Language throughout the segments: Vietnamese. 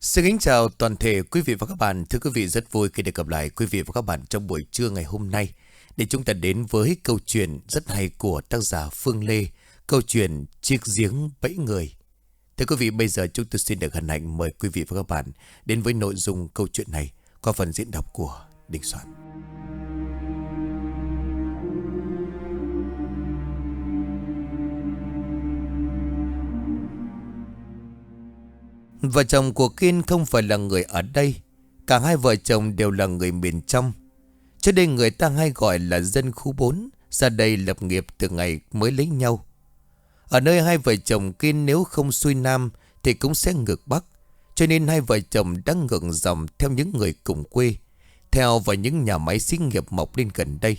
Xin kính chào toàn thể quý vị và các bạn. Thưa quý vị, rất vui khi được gặp lại quý vị và các bạn trong buổi trưa ngày hôm nay để chúng ta đến với câu chuyện rất hay của tác giả Phương Lê, câu chuyện Chiếc giếng bẫy người. Thưa quý vị, bây giờ chúng tôi xin được hân hạnh mời quý vị và các bạn đến với nội dung câu chuyện này qua phần diễn đọc của Đình Soạn. Vợ chồng của Kiên không phải là người ở đây. Cả hai vợ chồng đều là người miền trong. Trước đây người ta hay gọi là dân khu 4, ra đây lập nghiệp từ ngày mới lấy nhau. Ở nơi hai vợ chồng Kiên nếu không xuôi nam thì cũng sẽ ngược bắc. Cho nên hai vợ chồng đang ngược dòng theo những người cùng quê, theo vào những nhà máy xí nghiệp mọc lên gần đây.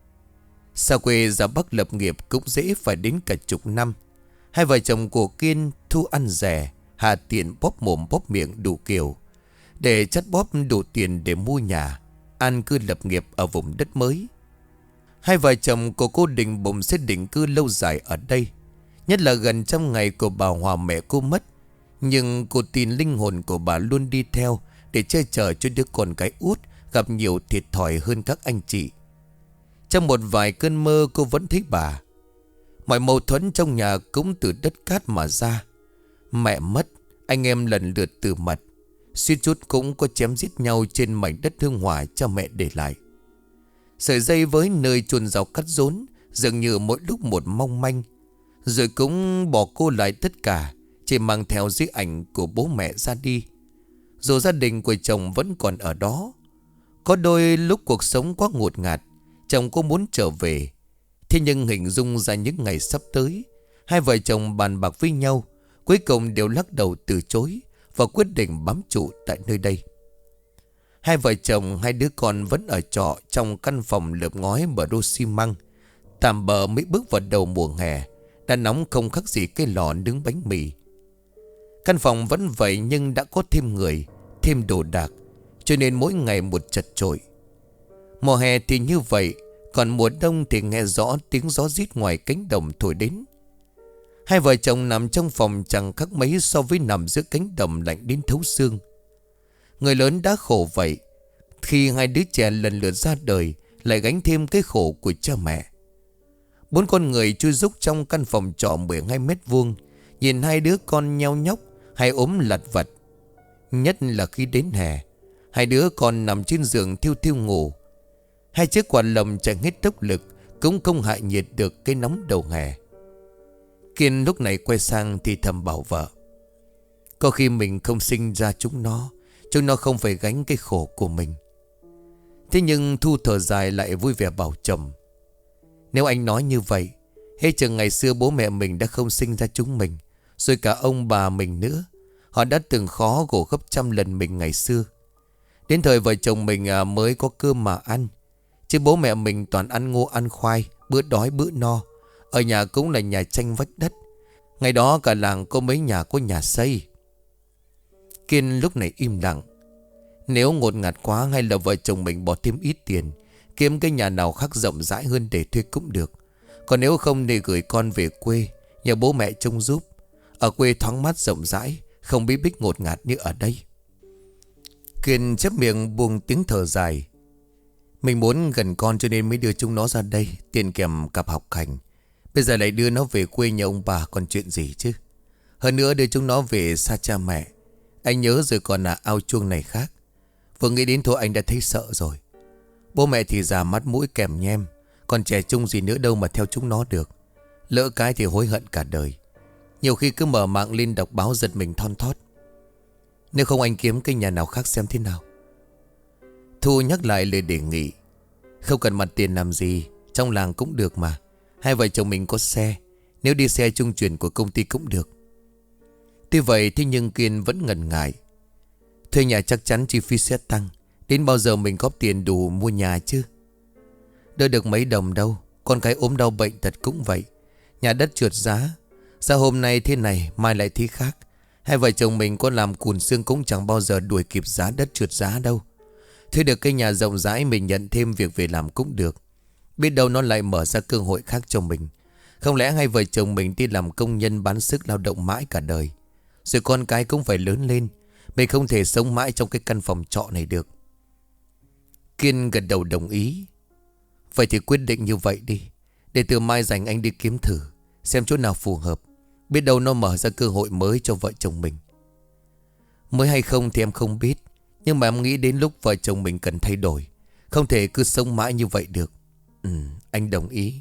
Xa quê ra bắc lập nghiệp cũng dễ phải đến cả chục năm. Hai vợ chồng của Kiên thu ăn rẻ, hà tiện bóp mồm bóp miệng đủ kiểu, để chắt bóp đủ tiền để mua nhà, an cư lập nghiệp ở vùng đất mới. Hai vợ chồng của cô định bụng sẽ định cư lâu dài ở đây, nhất là gần trăm ngày của bà Hòa mẹ cô mất. Nhưng cô tin linh hồn của bà luôn đi theo để che chở cho đứa con cái út gặp nhiều thiệt thòi hơn các anh chị. Trong một vài cơn mơ cô vẫn thấy bà. Mọi mâu thuẫn trong nhà cũng từ đất cát mà ra. Mẹ mất, anh em lần lượt từ mặt, suýt chút cũng có chém giết nhau trên mảnh đất hương hỏa cha mẹ để lại. Sợi dây với nơi chôn rau cắt rốn dường như mỗi lúc một mong manh. Rồi cũng bỏ cô lại tất cả, chỉ mang theo di ảnh của bố mẹ ra đi. Dù gia đình của chồng vẫn còn ở đó, có đôi lúc cuộc sống quá ngột ngạt, chồng cô muốn trở về. Thế nhưng hình dung ra những ngày sắp tới, hai vợ chồng bàn bạc với nhau, cuối cùng đều lắc đầu từ chối và quyết định bám trụ tại nơi đây. Hai vợ chồng hai đứa con vẫn ở trọ trong căn phòng lợp ngói bờ đô xi măng. Tạm bợ mới bước vào đầu mùa hè, đã nóng không khác gì cái lò nướng bánh mì. Căn phòng vẫn vậy nhưng đã có thêm người, thêm đồ đạc, cho nên mỗi ngày một chật chội. Mùa hè thì như vậy, còn mùa đông thì nghe rõ tiếng gió rít ngoài cánh đồng thổi đến. Hai vợ chồng nằm trong phòng chẳng khác mấy so với nằm giữa cánh đồng lạnh đến thấu xương. Người lớn đã khổ vậy, khi hai đứa trẻ lần lượt ra đời lại gánh thêm cái khổ của cha mẹ. Bốn con người chui rúc trong căn phòng trọ 12 mét vuông, nhìn hai đứa con nheo nhóc hay ốm lặt vặt. Nhất là khi đến hè, hai đứa con nằm trên giường thiêu thiêu ngủ. Hai chiếc quạt lồng chạy hết tốc lực cũng không hạ nhiệt được cái nóng đầu hè. Kiên lúc này quay sang thì thầm bảo vợ: có khi mình không sinh ra chúng nó không phải gánh cái khổ của mình. Thế nhưng Thu thở dài lại vui vẻ bảo chồng: nếu anh nói như vậy, hết chừng ngày xưa bố mẹ mình đã không sinh ra chúng mình, rồi cả ông bà mình nữa. Họ đã từng khó khổ gấp trăm lần mình ngày xưa. Đến thời vợ chồng mình mới có cơm mà ăn, chứ bố mẹ mình toàn ăn ngô ăn khoai, bữa đói bữa no. Ở nhà cũng là nhà tranh vách đất. Ngày đó cả làng có mấy nhà có nhà xây. Kiên lúc này im lặng. Nếu ngột ngạt quá hay là vợ chồng mình bỏ thêm ít tiền, kiếm cái nhà nào khác rộng rãi hơn để thuê cũng được. Còn nếu không thì gửi con về quê, nhờ bố mẹ trông giúp. Ở quê thoáng mát rộng rãi, không bí bích ngột ngạt như ở đây. Kiên chép miệng buông tiếng thở dài. Mình muốn gần con cho nên mới đưa chúng nó ra đây, tiền kèm cặp học hành. Bây giờ lại đưa nó về quê nhà ông bà còn chuyện gì chứ. Hơn nữa đưa chúng nó về xa cha mẹ, anh nhớ rồi còn là ao chuông này khác. Vừa nghĩ đến thôi anh đã thấy sợ rồi. Bố mẹ thì già mắt mũi kèm nhem, còn trẻ trung gì nữa đâu mà theo chúng nó được. Lỡ cái thì hối hận cả đời. Nhiều khi cứ mở mạng lên đọc báo giật mình thon thót. Nếu không anh kiếm cái nhà nào khác xem thế nào. Thu nhắc lại lời đề nghị: không cần mặt tiền làm gì, trong làng cũng được mà. Hai vợ chồng mình có xe, nếu đi xe trung chuyển của công ty cũng được. Tuy vậy thế nhưng Kiên vẫn ngần ngại. Thuê nhà chắc chắn chi phí sẽ tăng. Đến bao giờ mình góp tiền đủ mua nhà chứ. Đỡ được mấy đồng đâu. Con cái ốm đau bệnh tật cũng vậy. Nhà đất trượt giá. Sao hôm nay thế này mai lại thế khác. Hai vợ chồng mình có làm cùn xương cũng chẳng bao giờ đuổi kịp giá đất trượt giá đâu. Thuê được cái nhà rộng rãi mình nhận thêm việc về làm cũng được. Biết đâu nó lại mở ra cơ hội khác cho mình. Không lẽ hai vợ chồng mình đi làm công nhân bán sức lao động mãi cả đời. Rồi con cái cũng phải lớn lên. Mình không thể sống mãi trong cái căn phòng trọ này được. Kiên gật đầu đồng ý. Vậy thì quyết định như vậy đi. Để từ mai rảnh anh đi kiếm thử, xem chỗ nào phù hợp. Biết đâu nó mở ra cơ hội mới cho vợ chồng mình. Mới hay không thì em không biết, nhưng mà em nghĩ đến lúc vợ chồng mình cần thay đổi. Không thể cứ sống mãi như vậy được. Anh đồng ý.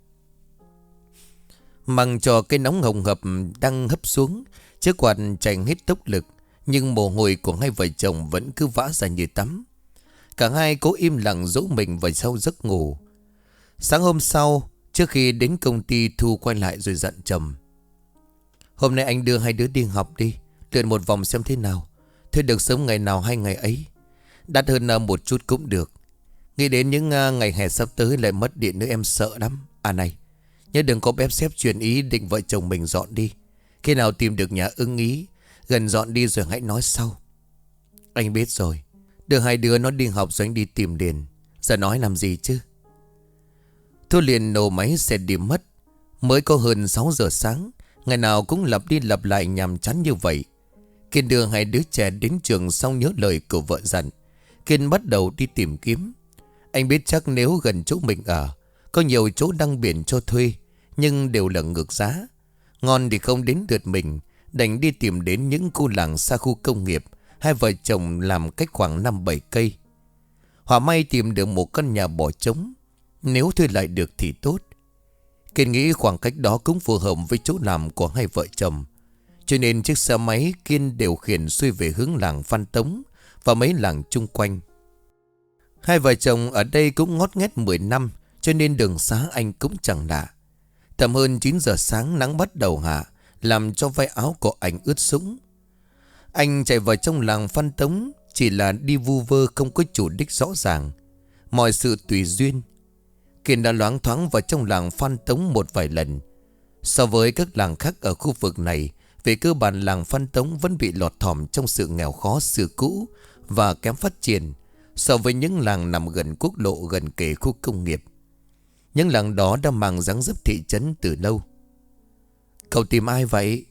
Mặc cho cái nóng hồng hập đang hấp xuống, chiếc quạt chạy hết tốc lực, nhưng mồ hôi của hai vợ chồng vẫn cứ vã ra như tắm. Cả hai cố im lặng dỗ mình vào sau giấc ngủ. Sáng hôm sau, trước khi đến công ty, Thu quay lại rồi dặn chồng: hôm nay anh đưa hai đứa đi học đi, lượn một vòng xem thế nào. Thôi được sống ngày nào hay ngày ấy. Đắt hơn một chút cũng được. Nghĩ đến những ngày hè sắp tới lại mất điện nữa em sợ lắm. À này, nhớ đừng có bép xếp chuyện ý định vợ chồng mình dọn đi. Khi nào tìm được nhà ưng ý, gần dọn đi rồi hãy nói sau. Anh biết rồi. Đưa hai đứa nó đi học rồi anh đi tìm liền. Giờ nói làm gì chứ. Thu liền nổ máy xe đi mất. Mới có hơn 6 giờ sáng. Ngày nào cũng lặp đi lặp lại nhàm chán như vậy. Kiên đưa hai đứa trẻ đến trường xong nhớ lời của vợ dặn. Kiên bắt đầu đi tìm kiếm. Anh biết chắc nếu gần chỗ mình ở, có nhiều chỗ đăng biển cho thuê, nhưng đều là ngược giá. Ngon thì không đến lượt mình, đành đi tìm đến những khu làng xa khu công nghiệp. Hai vợ chồng làm cách khoảng 5-7 cây. Hỏa may tìm được một căn nhà bỏ trống. Nếu thuê lại được thì tốt. Kiên nghĩ khoảng cách đó cũng phù hợp với chỗ làm của hai vợ chồng, cho nên chiếc xe máy Kiên điều khiển xuôi về hướng làng Phan Tống và mấy làng chung quanh. Hai vợ chồng ở đây cũng ngót nghét 10 năm, cho nên đường xá anh cũng chẳng lạ. Tầm hơn 9 giờ sáng nắng bắt đầu hạ, làm cho vai áo của anh ướt sũng. Anh chạy vào trong làng Phan Tống, chỉ là đi vu vơ không có chủ đích rõ ràng. Mọi sự tùy duyên. Kiên đã loáng thoáng vào trong làng Phan Tống một vài lần. So với các làng khác ở khu vực này, về cơ bản làng Phan Tống vẫn bị lọt thỏm trong sự nghèo khó xưa cũ và kém phát triển so với những làng nằm gần quốc lộ, gần kề khu công nghiệp. Những làng đó đã mang dáng dấp thị trấn từ lâu. Cậu tìm ai vậy?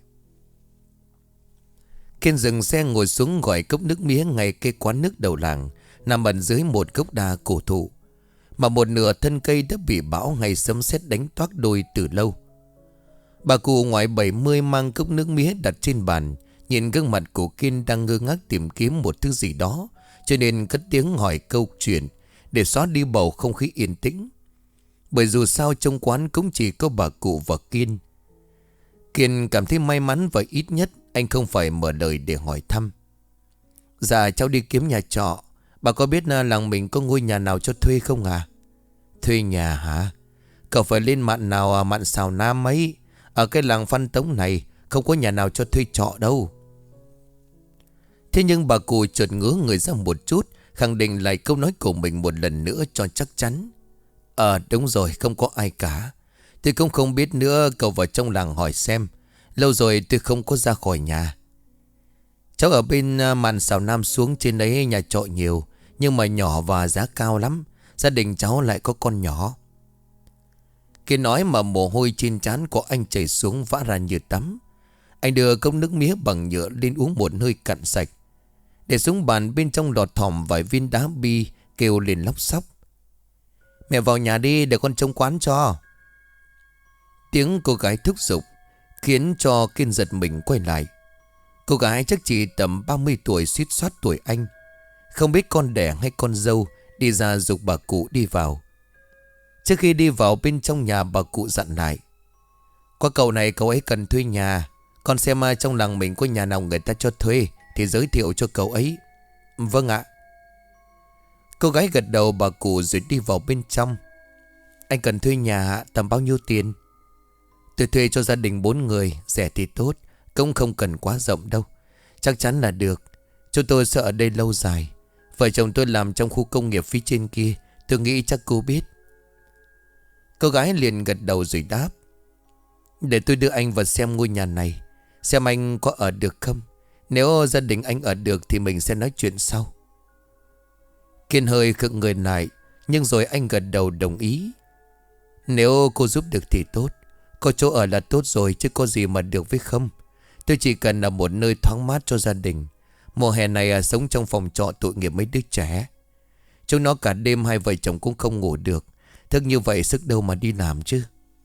Kiên dừng xe ngồi xuống gọi cốc nước mía ngay cái quán nước đầu làng, nằm ẩn dưới một gốc đa cổ thụ, mà một nửa thân cây đã bị bão hay sấm sét đánh toác đôi từ lâu. Bà cụ ngoài 70 mang cốc nước mía đặt trên bàn, nhìn gương mặt của Kiên đang ngơ ngác tìm kiếm một thứ gì đó, cho nên cất tiếng hỏi câu chuyện để xóa đi bầu không khí yên tĩnh. Bởi dù sao trong quán cũng chỉ có bà cụ và Kiên. Kiên cảm thấy may mắn và ít nhất anh không phải mở lời để hỏi thăm. Dạ cháu đi kiếm nhà trọ. Bà có biết làng mình có ngôi nhà nào cho thuê không à? Thuê nhà hả? Cậu phải lên mạn nào mạn Sào Nam ấy. Ở cái làng Phan Tống này không có nhà nào cho thuê trọ đâu. Thế nhưng bà cụ chợt ngứa người ra một chút, khẳng định lại câu nói của mình một lần nữa cho chắc chắn. Đúng rồi, không có ai cả. Tôi cũng không biết nữa, cậu vào trong làng hỏi xem. Lâu rồi tôi không có ra khỏi nhà. Cháu ở bên mạn Sào Nam xuống trên đấy nhà trọ nhiều, nhưng mà nhỏ và giá cao lắm. Gia đình cháu lại có con nhỏ. Khi nói mà mồ hôi trên trán của anh chảy xuống vã ra như tắm. Anh đưa cốc nước mía bằng nhựa lên uống một hơi cạn sạch. Để xuống bàn bên trong lọt thỏm vài viên đá bi, kêu lên lóc xóc. Mẹ vào nhà đi để con trông quán cho. Tiếng cô gái thúc giục khiến cho Kiên giật mình quay lại. Cô gái chắc chỉ tầm 30 tuổi, suýt soát tuổi anh. Không biết con đẻ hay con dâu, đi ra giục bà cụ đi vào. Trước khi đi vào bên trong nhà, bà cụ dặn lại. Qua cậu này cậu ấy cần thuê nhà. Con xem trong làng mình có nhà nào người ta cho thuê thì giới thiệu cho cậu ấy. Vâng ạ. Cô gái gật đầu, bà cụ rồi đi vào bên trong. Anh cần thuê nhà tầm bao nhiêu tiền? Tôi thuê cho gia đình 4 người, rẻ thì tốt, cũng không cần quá rộng đâu. Chắc chắn là được. Chúng tôi sẽ ở đây lâu dài. Vợ chồng tôi làm trong khu công nghiệp phía trên kia, tôi nghĩ chắc cô biết. Cô gái liền gật đầu rồi đáp. Để tôi đưa anh vào xem ngôi nhà này, xem anh có ở được không. Nếu gia đình anh ở được thì mình sẽ nói chuyện sau. Kiên hơi khựng người lại, nhưng rồi anh gật đầu đồng ý. Nếu cô giúp được thì tốt. Có chỗ ở là tốt rồi chứ có gì mà được với không. Tôi chỉ cần là một nơi thoáng mát cho gia đình, Mùa hè này sống trong phòng trọ tội nghiệp mấy đứa trẻ. Chúng nó cả đêm hai vợ chồng cũng không ngủ được. Thức như vậy sức đâu mà đi làm chứ.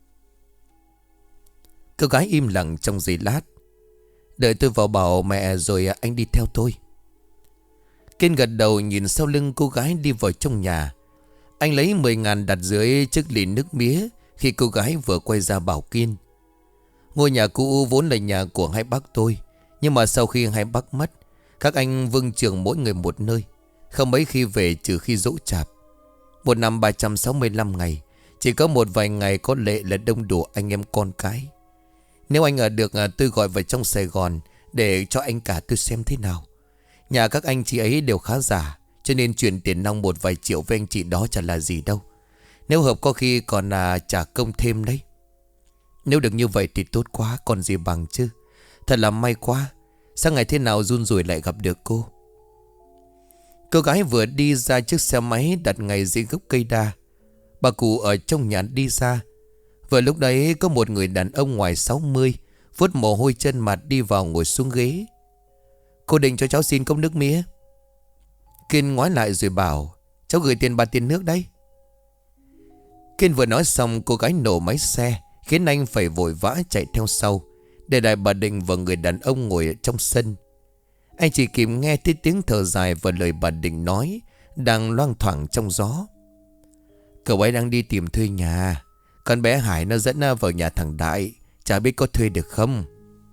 Cô gái im lặng trong giây lát. Đợi tôi vào bảo mẹ rồi anh đi theo tôi. Kiên gật đầu nhìn sau lưng cô gái đi vào trong nhà. Anh lấy 10.000 đặt dưới chiếc ly nước mía khi cô gái vừa quay ra bảo Kiên. Ngôi nhà cũ vốn là nhà của hai bác tôi. Nhưng mà sau khi hai bác mất, các anh vâng chừng mỗi người một nơi. Không mấy khi về trừ khi giỗ chạp. Một năm 365 ngày, chỉ có một vài ngày có lệ là đông đủ anh em con cái. Nếu anh ở được tôi gọi vào trong Sài Gòn để cho anh cả tôi xem thế nào. Nhà các anh chị ấy đều khá giả, cho nên chuyển tiền nong một vài triệu với anh chị đó chả là gì đâu. Nếu hợp có khi còn trả công thêm đấy. Nếu được như vậy thì tốt quá, còn gì bằng chứ. Thật là may quá. Sáng ngày thế nào run rủi lại gặp được cô. Cô gái vừa đi ra chiếc xe máy đặt ngay dưới gốc cây đa. Bà cụ ở trong nhà đi ra. Vừa lúc đấy có một người đàn ông ngoài 60 vuốt mồ hôi chân mặt đi vào ngồi xuống ghế. Cô định cho cháu xin cốc nước mía. Kiên ngoái lại rồi bảo, cháu gửi tiền bà tiền nước đấy. Kiên vừa nói xong cô gái nổ máy xe, khiến anh phải vội vã chạy theo sau, để lại bà Định và người đàn ông ngồi ở trong sân. Anh chỉ kịp nghe thấy tiếng thở dài và lời bà Định nói đang loang thoảng trong gió. Cậu ấy đang đi tìm thuê nhà. Con bé Hải nó dẫn vào nhà thằng Đại, chả biết có thuê được không.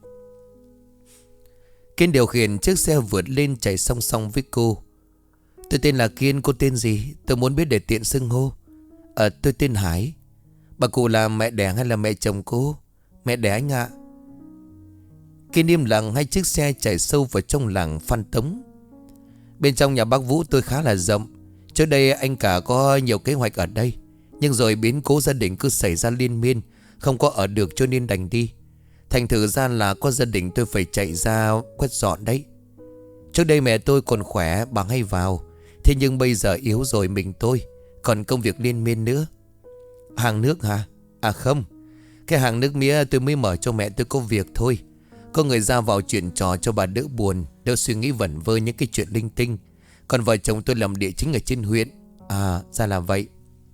Kiên điều khiển chiếc xe vượt lên chạy song song với cô. Tôi tên là Kiên, cô tên gì? Tôi muốn biết để tiện xưng hô. Tôi tên Hải. Bà cụ là mẹ đẻ hay là mẹ chồng cô? Mẹ đẻ anh ạ. Kiên im lặng, hai chiếc xe chạy sâu vào trong làng Phan Tống. Bên trong nhà bác Vũ tôi khá là rộng. Trước đây anh cả có nhiều kế hoạch ở đây, nhưng rồi biến cố gia đình cứ xảy ra liên miên, không có ở được cho nên đành đi. Thành thử ra là có gia đình tôi phải chạy ra quét dọn đấy. Trước đây mẹ tôi còn khỏe, bà hay vào. Thế nhưng bây giờ yếu rồi mình tôi, còn công việc liên miên nữa. Hàng nước hả? À không, cái hàng nước mía tôi mới mở cho mẹ tôi có việc thôi. Có người ra vào chuyện trò cho bà đỡ buồn, đỡ suy nghĩ vẩn vơ những cái chuyện linh tinh. Còn vợ chồng tôi làm địa chính ở trên huyện. À ra là vậy.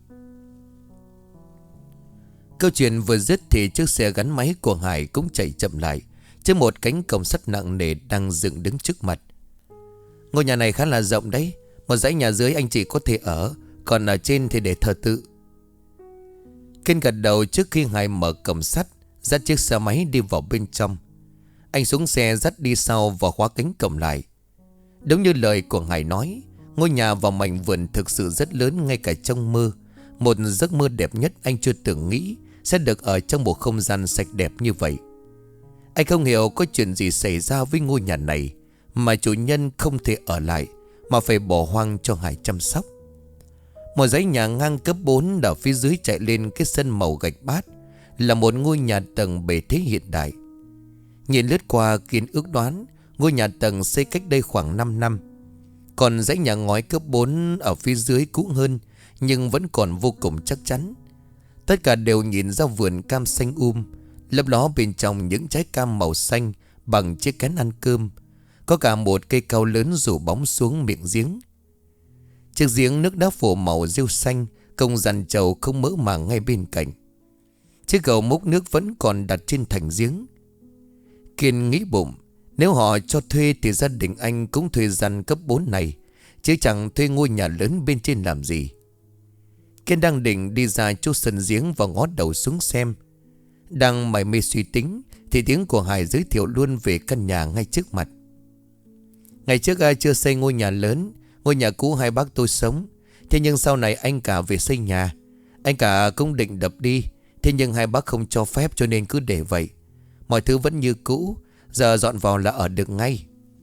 Câu chuyện vừa dứt thì chiếc xe gắn máy của Hải cũng chạy chậm lại, trên một cánh cổng sắt nặng nề đang dựng đứng trước mặt. Ngôi nhà này khá là rộng đấy. Một dãy nhà dưới anh chị có thể ở, còn ở trên thì để thờ tự. Kiên gật đầu trước khi Hải mở cổng sắt, dắt chiếc xe máy đi vào bên trong. Anh xuống xe dắt đi sau và khóa cánh cổng lại. Đúng như lời của Hải nói, ngôi nhà và mảnh vườn thực sự rất lớn ngay cả trong mơ. Một giấc mơ đẹp nhất anh chưa từng nghĩ sẽ được ở trong một không gian sạch đẹp như vậy. Anh không hiểu có chuyện gì xảy ra với ngôi nhà này mà chủ nhân không thể ở lại, mà phải bỏ hoang cho Hải chăm sóc. Một dãy nhà ngang cấp 4 ở phía dưới chạy lên cái sân màu gạch bát là một ngôi nhà tầng bề thế hiện đại. Nhìn lướt qua Kiên ước đoán ngôi nhà tầng xây cách đây khoảng 5 năm. Còn dãy nhà ngói cấp 4 ở phía dưới cũ hơn, nhưng vẫn còn vô cùng chắc chắn. Tất cả đều nhìn ra vườn cam xanh lấp ló bên trong những trái cam màu xanh bằng chiếc kén ăn cơm. Có cả một cây cao lớn rủ bóng xuống miệng giếng. Chiếc giếng nước đá phủ màu rêu xanh, công dàn trầu không mỡ màng ngay bên cạnh. Chiếc gầu múc nước vẫn còn đặt trên thành giếng. Kiên nghĩ bụng, nếu họ cho thuê thì gia đình anh cũng thuê gian cấp 4 này, chứ chẳng thuê ngôi nhà lớn bên trên làm gì. Kiên đang định đi ra chỗ sân giếng và ngó đầu xuống xem. Đang mải mê suy tính thì tiếng của Hải giới thiệu luôn về căn nhà ngay trước mặt. Ngày trước ai chưa xây ngôi nhà lớn, ngôi nhà cũ hai bác tôi sống. Thế nhưng sau này anh cả về xây nhà. Anh cả cũng định đập đi, thế nhưng hai bác không cho phép cho nên cứ để vậy. Mọi thứ vẫn như cũ, giờ dọn vào là ở được ngay.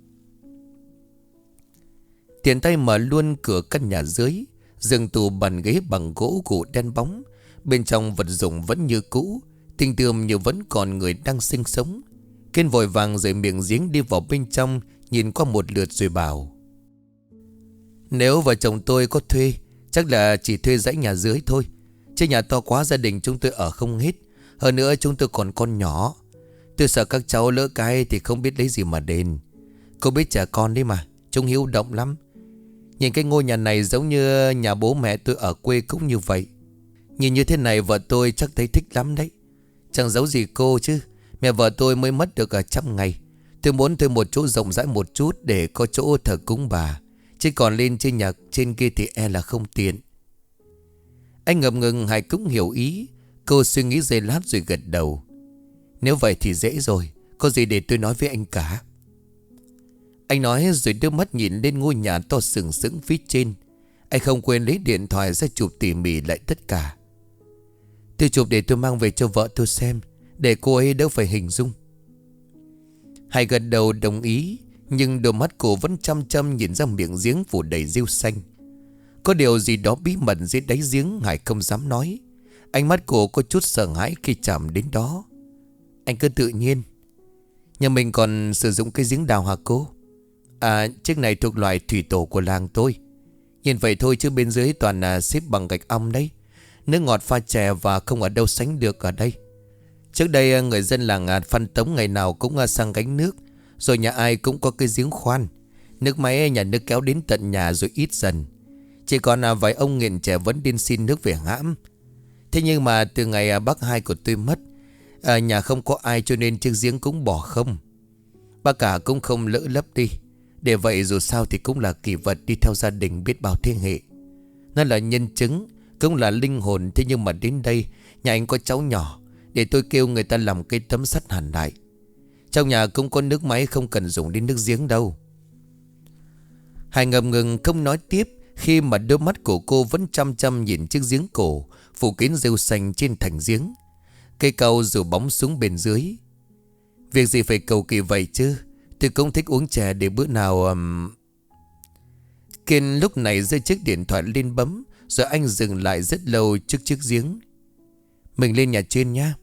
Tiện tay mở luôn cửa căn nhà dưới. Giường tủ bàn ghế bằng gỗ gụ đen bóng. Bên trong vật dụng vẫn như cũ, tinh tươm như vẫn còn người đang sinh sống. Kiên vội vàng rời miệng giếng đi vào bên trong, nhìn qua một lượt rồi bảo: Nếu vợ chồng tôi có thuê, chắc là chỉ thuê dãy nhà dưới thôi, chứ nhà to quá gia đình chúng tôi ở không hết. Hơn nữa chúng tôi còn con nhỏ. Tôi sợ các cháu lỡ cái thì không biết lấy gì mà đền. Cô biết trẻ con đấy mà, chúng hiếu động lắm. Nhìn cái ngôi nhà này giống như nhà bố mẹ tôi ở quê cũng như vậy. Nhìn như thế này vợ tôi chắc thấy thích lắm đấy. Chẳng giấu gì cô chứ, mẹ vợ tôi mới mất được 100 ngày. Tôi muốn thuê một chỗ rộng rãi một chút để có chỗ thờ cúng bà. Chứ còn lên trên nhà trên kia thì e là không tiện. Anh ngập ngừng, Hải cũng hiểu ý. Cô suy nghĩ giây lát rồi gật đầu. Nếu vậy thì dễ rồi, có gì để tôi nói với anh cả. Anh nói rồi đưa mắt nhìn lên ngôi nhà to sừng sững phía trên. Anh không quên lấy điện thoại ra chụp tỉ mỉ lại tất cả. Tôi chụp để tôi mang về cho vợ tôi xem, để cô ấy đỡ phải hình dung. Hải gật đầu đồng ý, nhưng đôi mắt cô vẫn chăm chăm nhìn ra miệng giếng phủ đầy rêu xanh. Có điều gì đó bí mật dưới đáy giếng Hải không dám nói. Ánh mắt cô có chút sợ hãi khi chạm đến đó. Anh cứ tự nhiên. Nhà mình còn sử dụng cái giếng đào hả cô? À, chiếc này thuộc loại thủy tổ của làng tôi. Nhìn vậy thôi chứ bên dưới toàn là xếp bằng gạch ong đấy. Nước ngọt pha chè và không ở đâu sánh được ở đây. Trước đây người dân làng Phan Tống ngày nào cũng sang gánh nước. Rồi nhà ai cũng có cái giếng khoan. Nước máy nhà nước kéo đến tận nhà rồi ít dần. Chỉ còn vài ông nghiện trẻ vẫn đi xin nước về hãm. Thế nhưng mà từ ngày bác hai của tôi mất, nhà không có ai cho nên chiếc giếng cũng bỏ không. Bác cả cũng không lỡ lấp đi. Để vậy dù sao thì cũng là kỷ vật đi theo gia đình biết bao thế hệ. Nó là nhân chứng, cũng là linh hồn. Thế nhưng mà đến đây nhà anh có cháu nhỏ, để tôi kêu người ta làm cái tấm sắt hàn lại. Trong nhà cũng có nước máy, không cần dùng đến nước giếng đâu. Hải ngập ngừng không nói tiếp, khi mà đôi mắt của cô vẫn chăm chăm nhìn chiếc giếng cổ phủ kín rêu xanh trên thành giếng. Cây cau rủ bóng xuống bên dưới. Việc gì phải cầu kỳ vậy chứ, tôi cũng thích uống chè để bữa nào. Kiên lúc này giơ chiếc điện thoại lên bấm. Rồi anh dừng lại rất lâu trước chiếc giếng. Mình lên nhà trên nhá.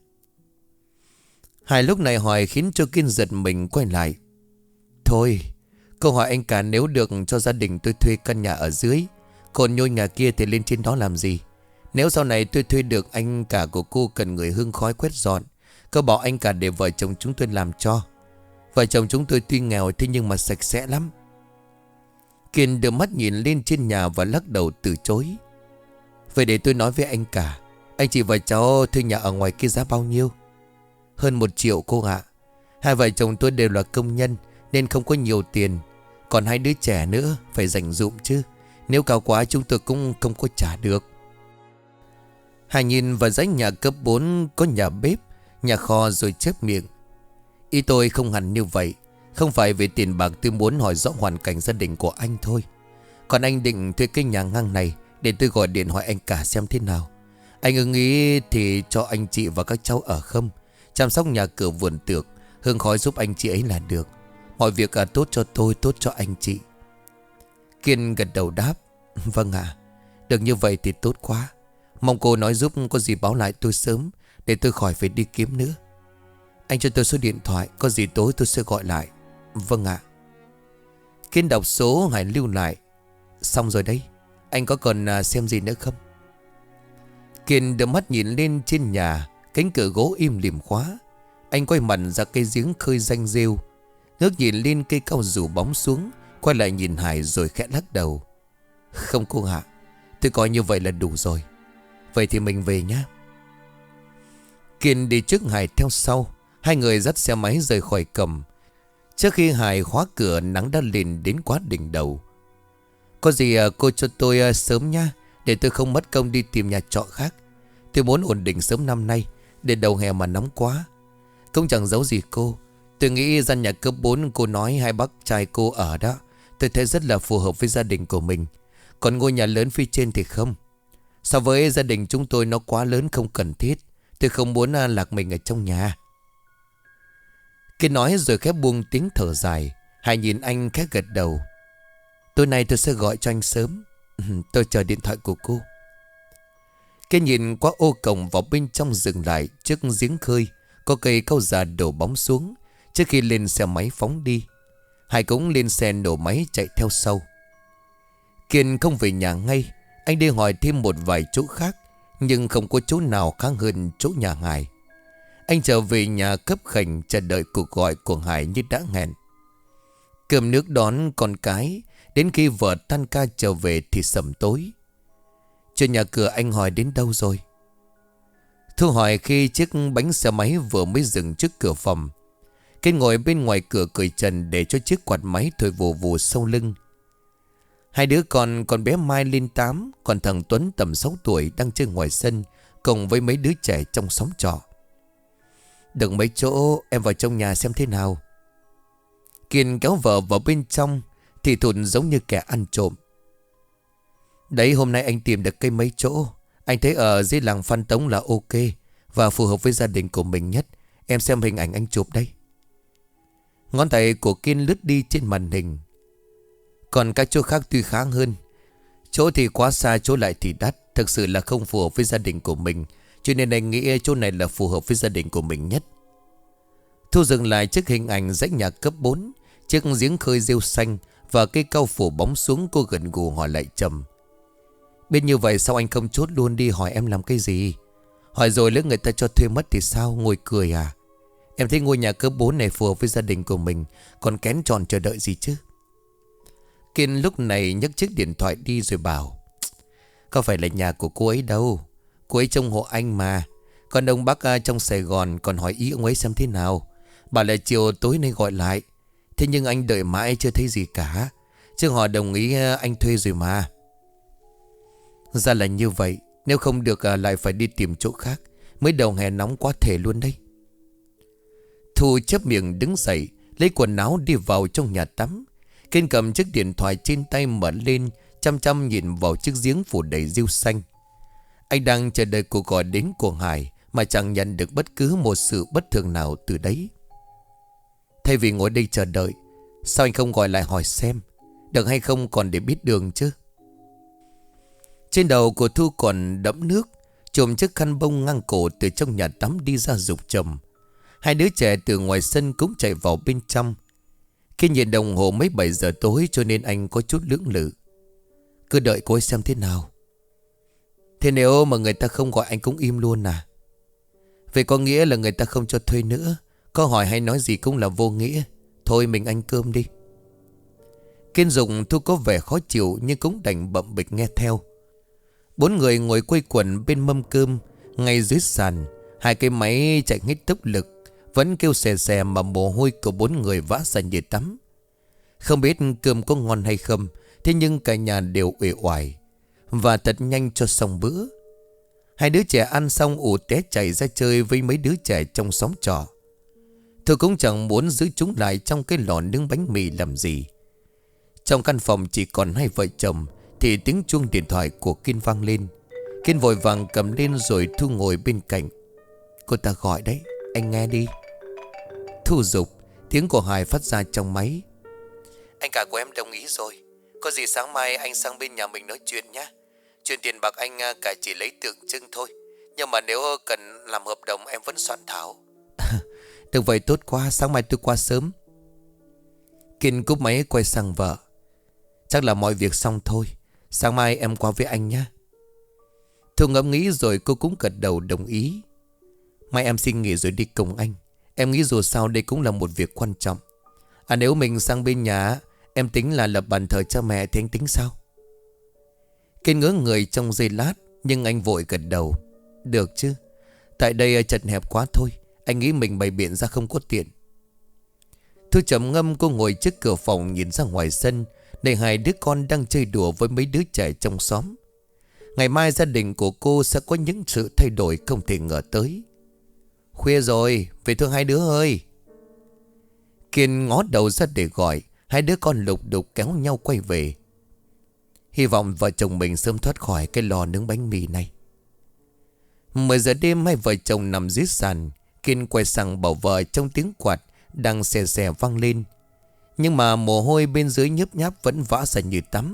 Hải lúc này hỏi khiến cho Kiên giật mình quay lại. Thôi, câu hỏi anh cả, nếu được cho gia đình tôi thuê căn nhà ở dưới, còn ngôi nhà kia thì lên trên đó làm gì? Nếu sau này tôi thuê được, anh cả của cô cần người hương khói quét dọn, cô bảo anh cả để vợ chồng chúng tôi làm cho. Vợ chồng chúng tôi tuy nghèo thế nhưng mà sạch sẽ lắm. Kiên đưa mắt nhìn lên trên nhà và lắc đầu từ chối. Vậy để tôi nói với anh cả. Anh chị và cháu thuê nhà ở ngoài kia giá bao nhiêu? Hơn 1 triệu cô ạ. Hai vợ chồng tôi đều là công nhân nên không có nhiều tiền. Còn 2 đứa trẻ nữa phải dành dụm chứ. Nếu cao quá chúng tôi cũng không có trả được. Hải nhìn vào dãy nhà cấp 4 có nhà bếp, nhà kho rồi chép miệng. Ý tôi không hẳn như vậy. Không phải về tiền bạc, tôi muốn hỏi rõ hoàn cảnh gia đình của anh thôi. Còn anh định thuê cái nhà ngang này, để tôi gọi điện hỏi anh cả xem thế nào. Anh ưng ý thì cho anh chị và các cháu ở không? Chăm sóc nhà cửa vườn tược, hương khói giúp anh chị ấy là được. Mọi việc tốt cho tôi, tốt cho anh chị. Kiên gật đầu đáp. Vâng ạ, được như vậy thì tốt quá. Mong cô nói giúp, có gì báo lại tôi sớm, để tôi khỏi phải đi kiếm nữa. Anh cho tôi số điện thoại, có gì tối tôi sẽ gọi lại. Vâng ạ. Kiên đọc số, Hải lưu lại. Xong rồi đấy, anh có còn xem gì nữa không? Kiên đưa mắt nhìn lên trên nhà. Cánh cửa gỗ im lìm khóa. Anh quay mặt ra cây giếng khơi ranh rêu, ngước nhìn lên cây cau rủ bóng xuống, quay lại nhìn Hải rồi khẽ lắc đầu. Không cô ạ, tôi coi như vậy là đủ rồi. Vậy thì mình về nhé. Kiên đi trước, Hải theo sau. Hai người dắt xe máy rời khỏi cầm. Trước khi Hải khóa cửa, nắng đã lên đến quá đỉnh đầu. Có gì cô cho tôi sớm nha, để tôi không mất công đi tìm nhà trọ khác. Tôi muốn ổn định sớm năm nay, để đầu hè mà nóng quá. Cũng chẳng giấu gì cô, tôi nghĩ gian nhà cấp 4 cô nói hai bác trai cô ở đó, tôi thấy rất là phù hợp với gia đình của mình. Còn ngôi nhà lớn phía trên thì không. So với gia đình chúng tôi nó quá lớn, không cần thiết. Tôi không muốn lạc mình ở trong nhà. Cái nói rồi khép buông tiếng thở dài. Hải nhìn anh khẽ gật đầu. Tối nay tôi sẽ gọi cho anh sớm. Tôi chờ điện thoại của cô. Cái nhìn qua ô cổng vào bên trong, dừng lại trước giếng khơi. Có cây cau già đổ bóng xuống. Trước khi lên xe máy phóng đi, Hải cũng lên xe nổ máy chạy theo sau. Kiên không về nhà ngay. Anh đi hỏi thêm một vài chỗ khác, nhưng không có chỗ nào khác hơn chỗ nhà Hải. Anh trở về nhà cấp khẩn, chờ đợi cuộc gọi của Hải như đã hẹn. Cơm nước đón con cái. Đến khi vợ tan ca trở về thì sẩm tối. Trên nhà cửa anh hỏi đến đâu rồi? Thu hỏi khi chiếc bánh xe máy vừa mới dừng trước cửa phòng. Kiên ngồi bên ngoài cửa cởi trần để cho chiếc quạt máy thổi vù vù sau lưng. Hai đứa con bé Mai lên 8, còn thằng Tuấn tầm 6 tuổi đang chơi ngoài sân cùng với mấy đứa trẻ trong xóm trọ. Đừng mấy chỗ, em vào trong nhà xem thế nào. Kiên kéo vợ vào bên trong thì thụt giống như kẻ ăn trộm. Đấy, hôm nay anh tìm được cây mấy chỗ. Anh thấy ở dưới làng Phan Tống là ok và phù hợp với gia đình của mình nhất. Em xem hình ảnh anh chụp đây. Ngón tay của Kiên lướt đi trên màn hình. Còn các chỗ khác tuy khá hơn. Chỗ thì quá xa, chỗ lại thì đắt. Thực sự là không phù hợp với gia đình của mình. Cho nên anh nghĩ chỗ này là phù hợp với gia đình của mình nhất. Thu dừng lại trước hình ảnh dãy nhà cấp 4, chiếc giếng khơi rêu xanh và cây cau phủ bóng xuống. Cô gần gù hỏi lại trầm. Biết như vậy sao anh không chốt luôn đi, hỏi em làm cái gì? Hỏi rồi lỡ người ta cho thuê mất thì sao, ngồi cười à? Em thấy ngôi nhà cấp 4 này phù hợp với gia đình của mình, còn kén tròn chờ đợi gì chứ? Kiên lúc này nhấc chiếc điện thoại đi rồi bảo. Có phải là nhà của cô ấy đâu. Cô ấy trông hộ anh mà. Còn ông bác trong Sài Gòn còn hỏi ý ông ấy xem thế nào. Bảo là chiều tối nay gọi lại. Thế nhưng anh đợi mãi chưa thấy gì cả. Chứ họ đồng ý anh thuê rồi mà. Ra là như vậy. Nếu không được lại phải đi tìm chỗ khác. Mới đầu hè nóng quá thể luôn đây. Thu chép miệng đứng dậy, lấy quần áo đi vào trong nhà tắm. Kiên cầm chiếc điện thoại trên tay mở lên, chăm chăm nhìn vào chiếc giếng phủ đầy rêu xanh. Anh đang chờ đợi cuộc gọi đến của Hải mà chẳng nhận được bất cứ một sự bất thường nào từ đấy. Thay vì ngồi đây chờ đợi, sao anh không gọi lại hỏi xem được hay không, còn để biết đường chứ? Trên đầu của Thu còn đẫm nước, chùm chiếc khăn bông ngang cổ từ trong nhà tắm đi ra giục chồng. Hai đứa trẻ từ ngoài sân cũng chạy vào bên trong. Khi nhìn đồng hồ mấy 7 giờ tối cho nên anh có chút lưỡng lự. Cứ đợi cô ấy xem thế nào. Thế nếu mà người ta không gọi anh cũng im luôn à? Vậy có nghĩa là người ta không cho thuê nữa. Có hỏi hay nói gì cũng là vô nghĩa. Thôi mình ăn cơm đi. Kiên dùng Thu có vẻ khó chịu nhưng cũng đành bậm bịch nghe theo. 4 người ngồi quây quần bên mâm cơm. Ngay dưới sàn, hai cái máy chạy hết tốc lực vẫn kêu xè xè mà mồ hôi của 4 người vã ra như tắm. Không biết cơm có ngon hay không, thế nhưng cả nhà đều uể oải. Và thật nhanh cho xong bữa. Hai đứa trẻ ăn xong ù té chạy ra chơi với mấy đứa trẻ trong xóm trọ. Tôi cũng chẳng muốn giữ chúng lại trong cái lò nướng bánh mì làm gì. Trong căn phòng chỉ còn hai vợ chồng thì tiếng chuông điện thoại của Kiên vang lên. Kiên vội vàng cầm lên rồi Thu ngồi bên cạnh. Cô ta gọi đấy, anh nghe đi. Thu giục, tiếng của Hải phát ra trong máy. Anh cả của em đồng ý rồi. Có gì sáng mai anh sang bên nhà mình nói chuyện nhé. Chuyện tiền bạc anh cả chỉ lấy tượng trưng thôi. Nhưng mà nếu cần làm hợp đồng em vẫn soạn thảo. Được vậy tốt quá, sáng mai tôi qua sớm. Kiên cúp máy quay sang vợ. Chắc là mọi việc xong thôi. Sáng mai em qua với anh nhé. Thu ngẫm nghĩ rồi cô cũng gật đầu đồng ý. Mai em xin nghỉ rồi đi cùng anh. Em nghĩ dù sao đây cũng là một việc quan trọng. Nếu mình sang bên nhà em tính là lập bàn thờ cho mẹ thì anh tính sao? Kiên ngỡ người trong giây lát nhưng anh vội gật đầu. Được chứ. Tại đây chật hẹp quá thôi. Anh nghĩ mình bày biện ra không có tiện. Thu trầm ngâm, cô ngồi trước cửa phòng nhìn ra ngoài sân, nơi hai đứa con đang chơi đùa với mấy đứa trẻ trong xóm. Ngày mai gia đình của cô sẽ có những sự thay đổi không thể ngờ tới. Khuya rồi, về thương hai đứa ơi. Kiên ngó đầu ra để gọi. Hai đứa con lục đục kéo nhau quay về. Hy vọng vợ chồng mình sớm thoát khỏi cái lò nướng bánh mì này. 10 giờ đêm hai vợ chồng nằm dưới sàn. Kiên quay sang bảo vợ trong tiếng quạt đang xè xè vang lên. Nhưng mà mồ hôi bên dưới nhớp nháp vẫn vã ra như tắm.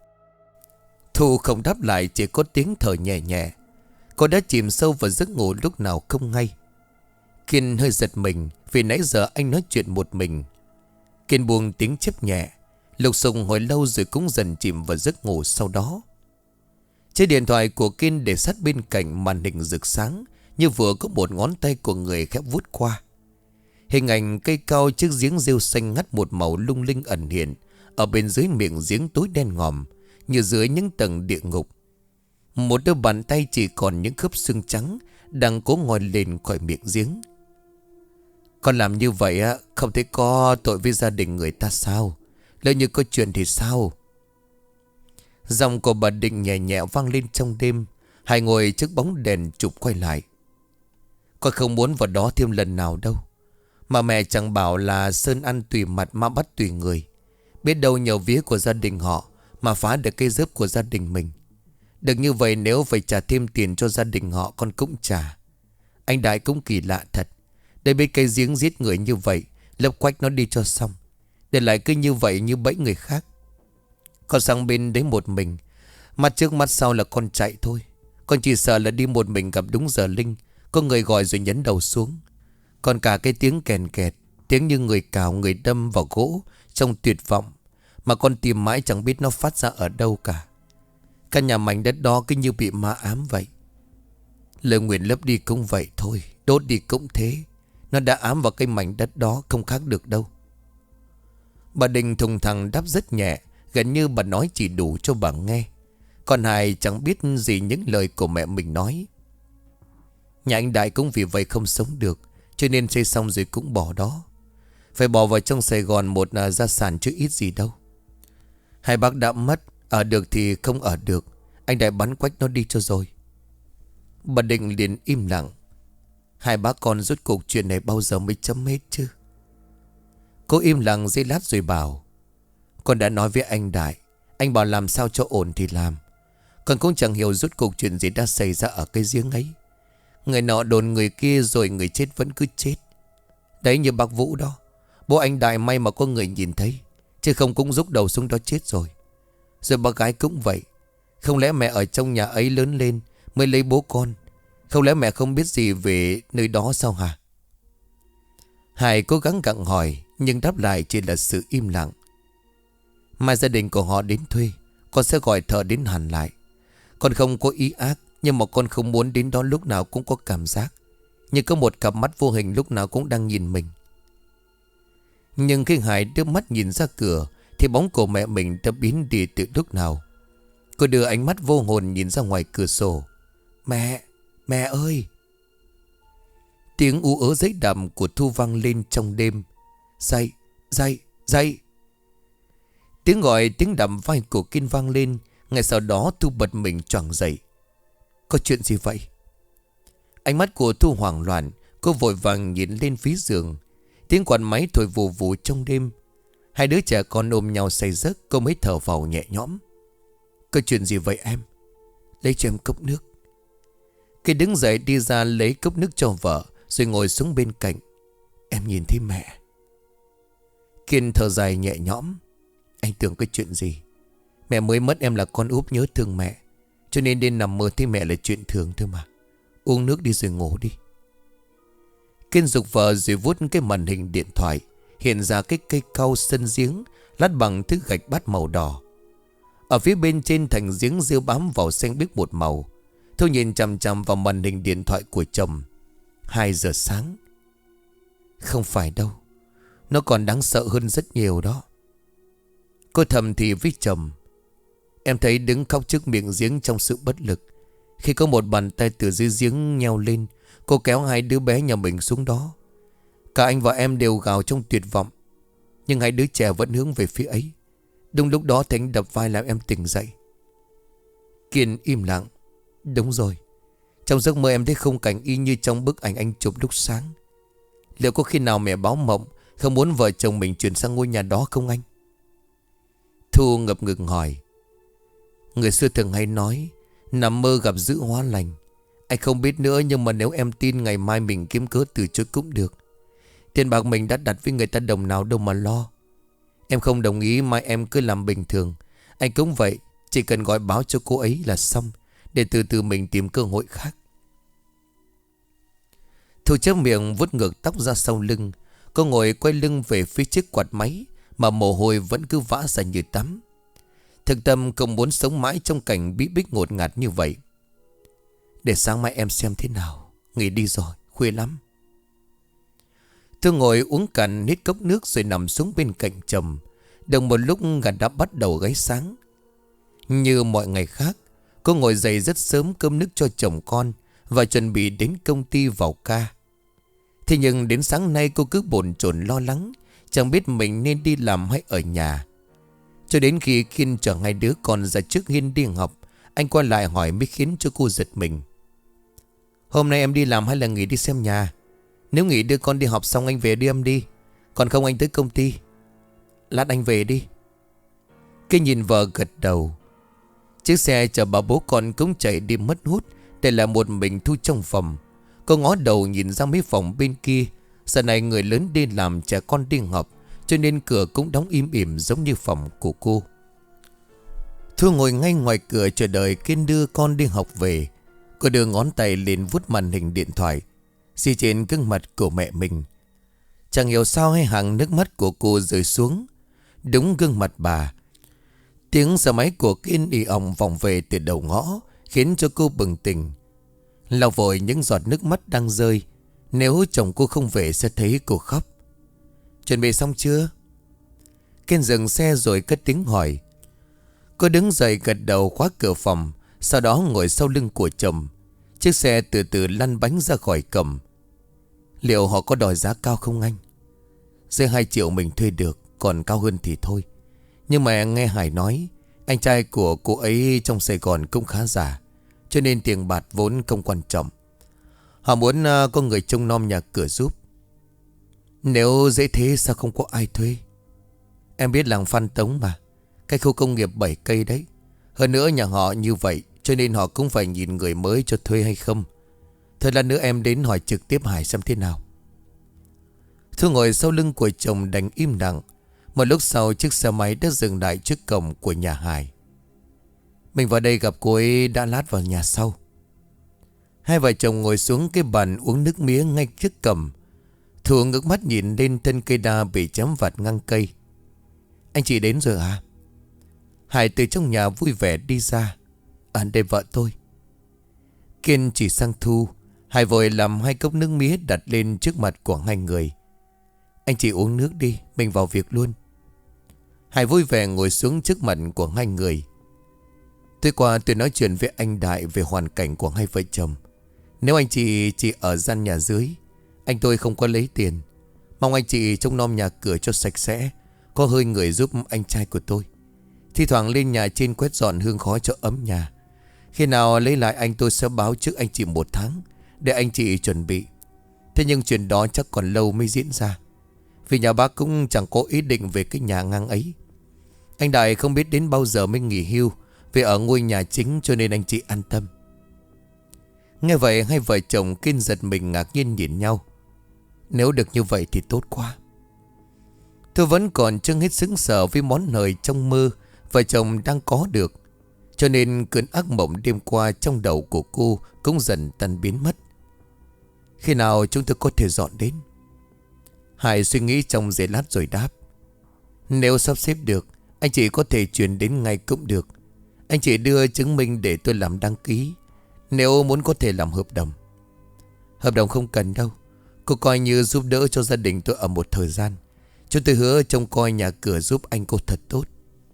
Thu không đáp lại, chỉ có tiếng thở nhẹ nhẹ. Cô đã chìm sâu vào giấc ngủ lúc nào không hay. Kiên hơi giật mình vì nãy giờ anh nói chuyện một mình. Kiên buông tiếng chép nhẹ. Lục sùng hồi lâu rồi cũng dần chìm vào giấc ngủ sau đó. Chiếc điện thoại của Kiên để sát bên cạnh màn hình rực sáng, như vừa có một ngón tay của người khẽ vuốt qua. Hình ảnh cây cao chiếc giếng rêu xanh ngắt một màu lung linh ẩn hiện ở bên dưới miệng giếng tối đen ngòm, như dưới những tầng địa ngục. Một đôi bàn tay chỉ còn những khớp xương trắng đang cố ngoi lên khỏi miệng giếng. Con làm như vậy á, không thấy có tội với gia đình người ta sao? Lỡ như có chuyện thì sao? Giọng của bà Định nhẹ nhẹ vang lên trong đêm. Hai ngồi trước bóng đèn chụp quay lại. Con không muốn vào đó thêm lần nào đâu. Mà mẹ chẳng bảo là sơn ăn tùy mặt ma bắt tùy người. Biết đâu nhờ vía của gia đình họ mà phá được cây dớp của gia đình mình. Được như vậy nếu phải trả thêm tiền cho gia đình họ con cũng trả. Anh Đại cũng kỳ lạ thật. Để bên cây giếng giết người như vậy, lấp quách nó đi cho xong. Để lại cứ như vậy như bẫy người khác. Con sang bên đấy một mình. Mắt trước mắt sau là con chạy thôi. Con chỉ sợ là đi một mình gặp đúng giờ linh. Có người gọi rồi nhấn đầu xuống. Còn cả cái tiếng kèn kẹt, tiếng như người cào người đâm vào gỗ trong tuyệt vọng. Mà con tìm mãi chẳng biết nó phát ra ở đâu cả. Căn nhà mảnh đất đó cứ như bị ma ám vậy. Lời nguyện lấp đi cũng vậy thôi, đốt đi cũng thế. Nó đã ám vào cái mảnh đất đó không khác được đâu. Bà Đình thùng thẳng đáp rất nhẹ, gần như bà nói chỉ đủ cho bà nghe. Còn Hải chẳng biết gì những lời của mẹ mình nói. Nhà anh Đại cũng vì vậy không sống được, cho nên xây xong rồi cũng bỏ đó. Phải bỏ vào trong Sài Gòn một gia sản chứ ít gì đâu. Hai bác đã mất, ở được thì không ở được. Anh Đại bắn quách nó đi cho rồi. Bà Định liền im lặng. Hai bác con rốt cuộc chuyện này bao giờ mới chấm hết chứ? Cô im lặng giây lát rồi bảo. Con đã nói với anh Đại, anh bảo làm sao cho ổn thì làm. Con cũng chẳng hiểu rốt cuộc chuyện gì đã xảy ra ở cái giếng ấy. Người nọ đồn người kia rồi người chết vẫn cứ chết. Đấy như bác Vũ đó. Bố anh Đại may mà có người nhìn thấy, chứ không cũng rúc đầu xuống đó chết rồi. Rồi bác gái cũng vậy. Không lẽ mẹ ở trong nhà ấy lớn lên mới lấy bố con? Không lẽ mẹ không biết gì về nơi đó sao hả? Hải cố gắng gặng hỏi, nhưng đáp lại chỉ là sự im lặng. Mai gia đình của họ đến thuê, con sẽ gọi thợ đến hàn lại. Con không có ý ác, nhưng mà con không muốn đến đó lúc nào cũng có cảm giác như có một cặp mắt vô hình lúc nào cũng đang nhìn mình. Nhưng khi Hải đưa mắt nhìn ra cửa thì bóng của mẹ mình đã biến đi từ lúc nào. Cô đưa ánh mắt vô hồn nhìn ra ngoài cửa sổ. Mẹ, mẹ ơi! Tiếng ú ớ giấy đậm của Thu vang lên trong đêm. Dậy, dậy, dậy! Tiếng gọi tiếng đậm vai của Kiên vang lên. Ngay sau đó Thu bật mình choàng dậy. Có chuyện gì vậy? Ánh mắt của Thu hoảng loạn. Cô vội vàng nhìn lên phía giường. Tiếng quạt máy thổi vù vù trong đêm. Hai đứa trẻ con ôm nhau say giấc. Cô mới thở vào nhẹ nhõm. Có chuyện gì vậy em? Lấy cho em cốc nước. Khi đứng dậy đi ra lấy cốc nước cho vợ, rồi ngồi xuống bên cạnh. Em nhìn thấy mẹ. Kiên thở dài nhẹ nhõm. Anh tưởng cái chuyện gì? Mẹ mới mất em là con út nhớ thương mẹ, cho nên đến nằm mơ thấy mẹ là chuyện thường thôi mà. Uống nước đi rồi ngủ đi. Kiên giục vợ rồi vuốt cái màn hình điện thoại. Hiện ra cái cây cau sân giếng lát bằng thứ gạch bát màu đỏ. Ở phía bên trên thành giếng rêu bám vào xanh biếc một màu. Thu nhìn chằm chằm vào màn hình điện thoại của chồng. 2 giờ sáng. Không phải đâu, nó còn đáng sợ hơn rất nhiều đó. Cô thầm thì với chồng. Em thấy đứng khóc trước miệng giếng trong sự bất lực. Khi có một bàn tay từ dưới giếng nheo lên, cô kéo hai đứa bé nhà mình xuống đó. Cả anh và em đều gào trong tuyệt vọng, nhưng hai đứa trẻ vẫn hướng về phía ấy. Đúng lúc đó Thánh đập vai làm em tỉnh dậy. Kiên im lặng. Đúng rồi, trong giấc mơ em thấy khung cảnh y như trong bức ảnh anh chụp lúc sáng. Liệu có khi nào mẹ báo mộng không muốn vợ chồng mình chuyển sang ngôi nhà đó không anh? Thu ngập ngừng hỏi. Người xưa thường hay nói nằm mơ gặp dữ hóa lành. Anh không biết nữa, nhưng mà nếu em tin ngày mai mình kiếm cớ từ chối cũng được. Tiền bạc mình đã đặt với người ta đồng nào đâu mà lo. Em không đồng ý mai em cứ làm bình thường. Anh cũng vậy, chỉ cần gọi báo cho cô ấy là xong, để từ từ mình tìm cơ hội khác. Thu chép miệng vuốt ngược tóc ra sau lưng. Cô ngồi quay lưng về phía chiếc quạt máy, mà mồ hôi vẫn cứ vã ra như tắm. Thực tâm không muốn sống mãi trong cảnh bí bích ngột ngạt như vậy. Để sáng mai em xem thế nào. Nghỉ đi rồi, khuya lắm. Thu ngồi uống cạn hết cốc nước rồi nằm xuống bên cạnh chồng. Đồng một lúc gà đã bắt đầu gáy sáng. Như mọi ngày khác, cô ngồi dậy rất sớm cơm nước cho chồng con và chuẩn bị đến công ty vào ca. Thế nhưng đến sáng nay cô cứ bồn chồn lo lắng, chẳng biết mình nên đi làm hay ở nhà. Cho đến khi Kiên chở hai đứa con ra trước hiên đi học, anh quay lại hỏi mới khiến cho cô giật mình. Hôm nay em đi làm hay là nghỉ đi xem nhà? Nếu nghỉ đưa con đi học xong anh về đưa em đi. Còn không anh tới công ty. Lát anh về đi. Kiên nhìn vợ gật đầu. Chiếc xe chở bà bố con cũng chạy đi mất hút, để lại một mình Thu trong phòng. Cô ngó đầu nhìn ra mấy phòng bên kia. Giờ này người lớn đi làm, trẻ con đi học, cho nên cửa cũng đóng im ỉm giống như phòng của cô. Thu ngồi ngay ngoài cửa chờ đợi Kiên đưa con đi học về. Cô đưa ngón tay lên vuốt màn hình điện thoại, xì trên gương mặt của mẹ mình. Chẳng hiểu sao hai hàng nước mắt của cô rơi xuống đúng gương mặt bà. Tiếng xe máy của Kiên ì ỏng vòng về từ đầu ngõ khiến cho cô bừng tỉnh, lau vội những giọt nước mắt đang rơi. Nếu chồng cô không về sẽ thấy cô khóc. Chuẩn bị xong chưa? Kiên dừng xe rồi cất tiếng hỏi. Cô đứng dậy gật đầu khóa cửa phòng, sau đó ngồi sau lưng của chồng. Chiếc xe từ từ lăn bánh ra khỏi cầm. Liệu họ có đòi giá cao không anh? Dưới 2 triệu mình thuê được, còn cao hơn thì thôi. Nhưng mà nghe Hải nói anh trai của cô ấy trong Sài Gòn cũng khá giả, cho nên tiền bạc vốn không quan trọng. Họ muốn có người trông nom nhà cửa giúp. Nếu dễ thế sao không có ai thuê? Em biết làng Phan Tống mà, cái khu công nghiệp 7 cây đấy. Hơn nữa nhà họ như vậy, cho nên họ cũng phải nhìn người mới cho thuê hay không. Thôi lát nữa em đến hỏi trực tiếp Hải xem thế nào. Thu ngồi sau lưng của chồng đành im lặng. Một lúc sau chiếc xe máy đã dừng lại trước cổng của nhà Hải. Mình vào đây gặp cô ấy đã, lát vào nhà sau. Hai vợ chồng ngồi xuống cái bàn uống nước mía ngay trước cổng. Thu ngước mắt nhìn lên thân cây đa bị chém vặt ngang cây. Anh chị đến rồi à? Hải từ trong nhà vui vẻ đi ra. Đây vợ tôi. Kiên chỉ sang Thu. Hải vội làm 2 cốc nước mía đặt lên trước mặt của hai người. Anh chị uống nước đi, mình vào việc luôn. Hải vui vẻ ngồi xuống trước mặt của hai người. Tối qua tôi nói chuyện với anh Đại về hoàn cảnh của hai vợ chồng. Nếu anh chị chỉ ở gian nhà dưới, anh tôi không có lấy tiền. Mong anh chị trông nom nhà cửa cho sạch sẽ, có hơi người giúp anh trai của tôi. Thi thoảng lên nhà trên quét dọn hương khói cho ấm nhà. Khi nào lấy lại anh tôi sẽ báo trước anh chị 1 tháng, để anh chị chuẩn bị. Thế nhưng chuyện đó chắc còn lâu mới diễn ra, vì nhà bác cũng chẳng có ý định về cái nhà ngang ấy. Anh Đại không biết đến bao giờ mới nghỉ hưu, vì ở ngôi nhà chính, cho nên anh chị an tâm. Nghe vậy hai vợ chồng Kiên giật mình ngạc nhiên nhìn nhau. Nếu được như vậy thì tốt quá. Tôi vẫn còn chưa hết sững sờ với món hời trong mơ vợ chồng đang có được, cho nên cơn ác mộng đêm qua trong đầu của cô cũng dần tan biến mất. Khi nào chúng tôi có thể dọn đến? Hải suy nghĩ trong giây lát rồi đáp. Nếu sắp xếp được, anh chị có thể chuyển đến ngay cũng được. Anh chị đưa chứng minh để tôi làm đăng ký. Nếu muốn có thể làm hợp đồng. Hợp đồng không cần đâu. Cô coi như giúp đỡ cho gia đình tôi ở một thời gian. Chúng tôi hứa trông coi nhà cửa giúp anh cô thật tốt.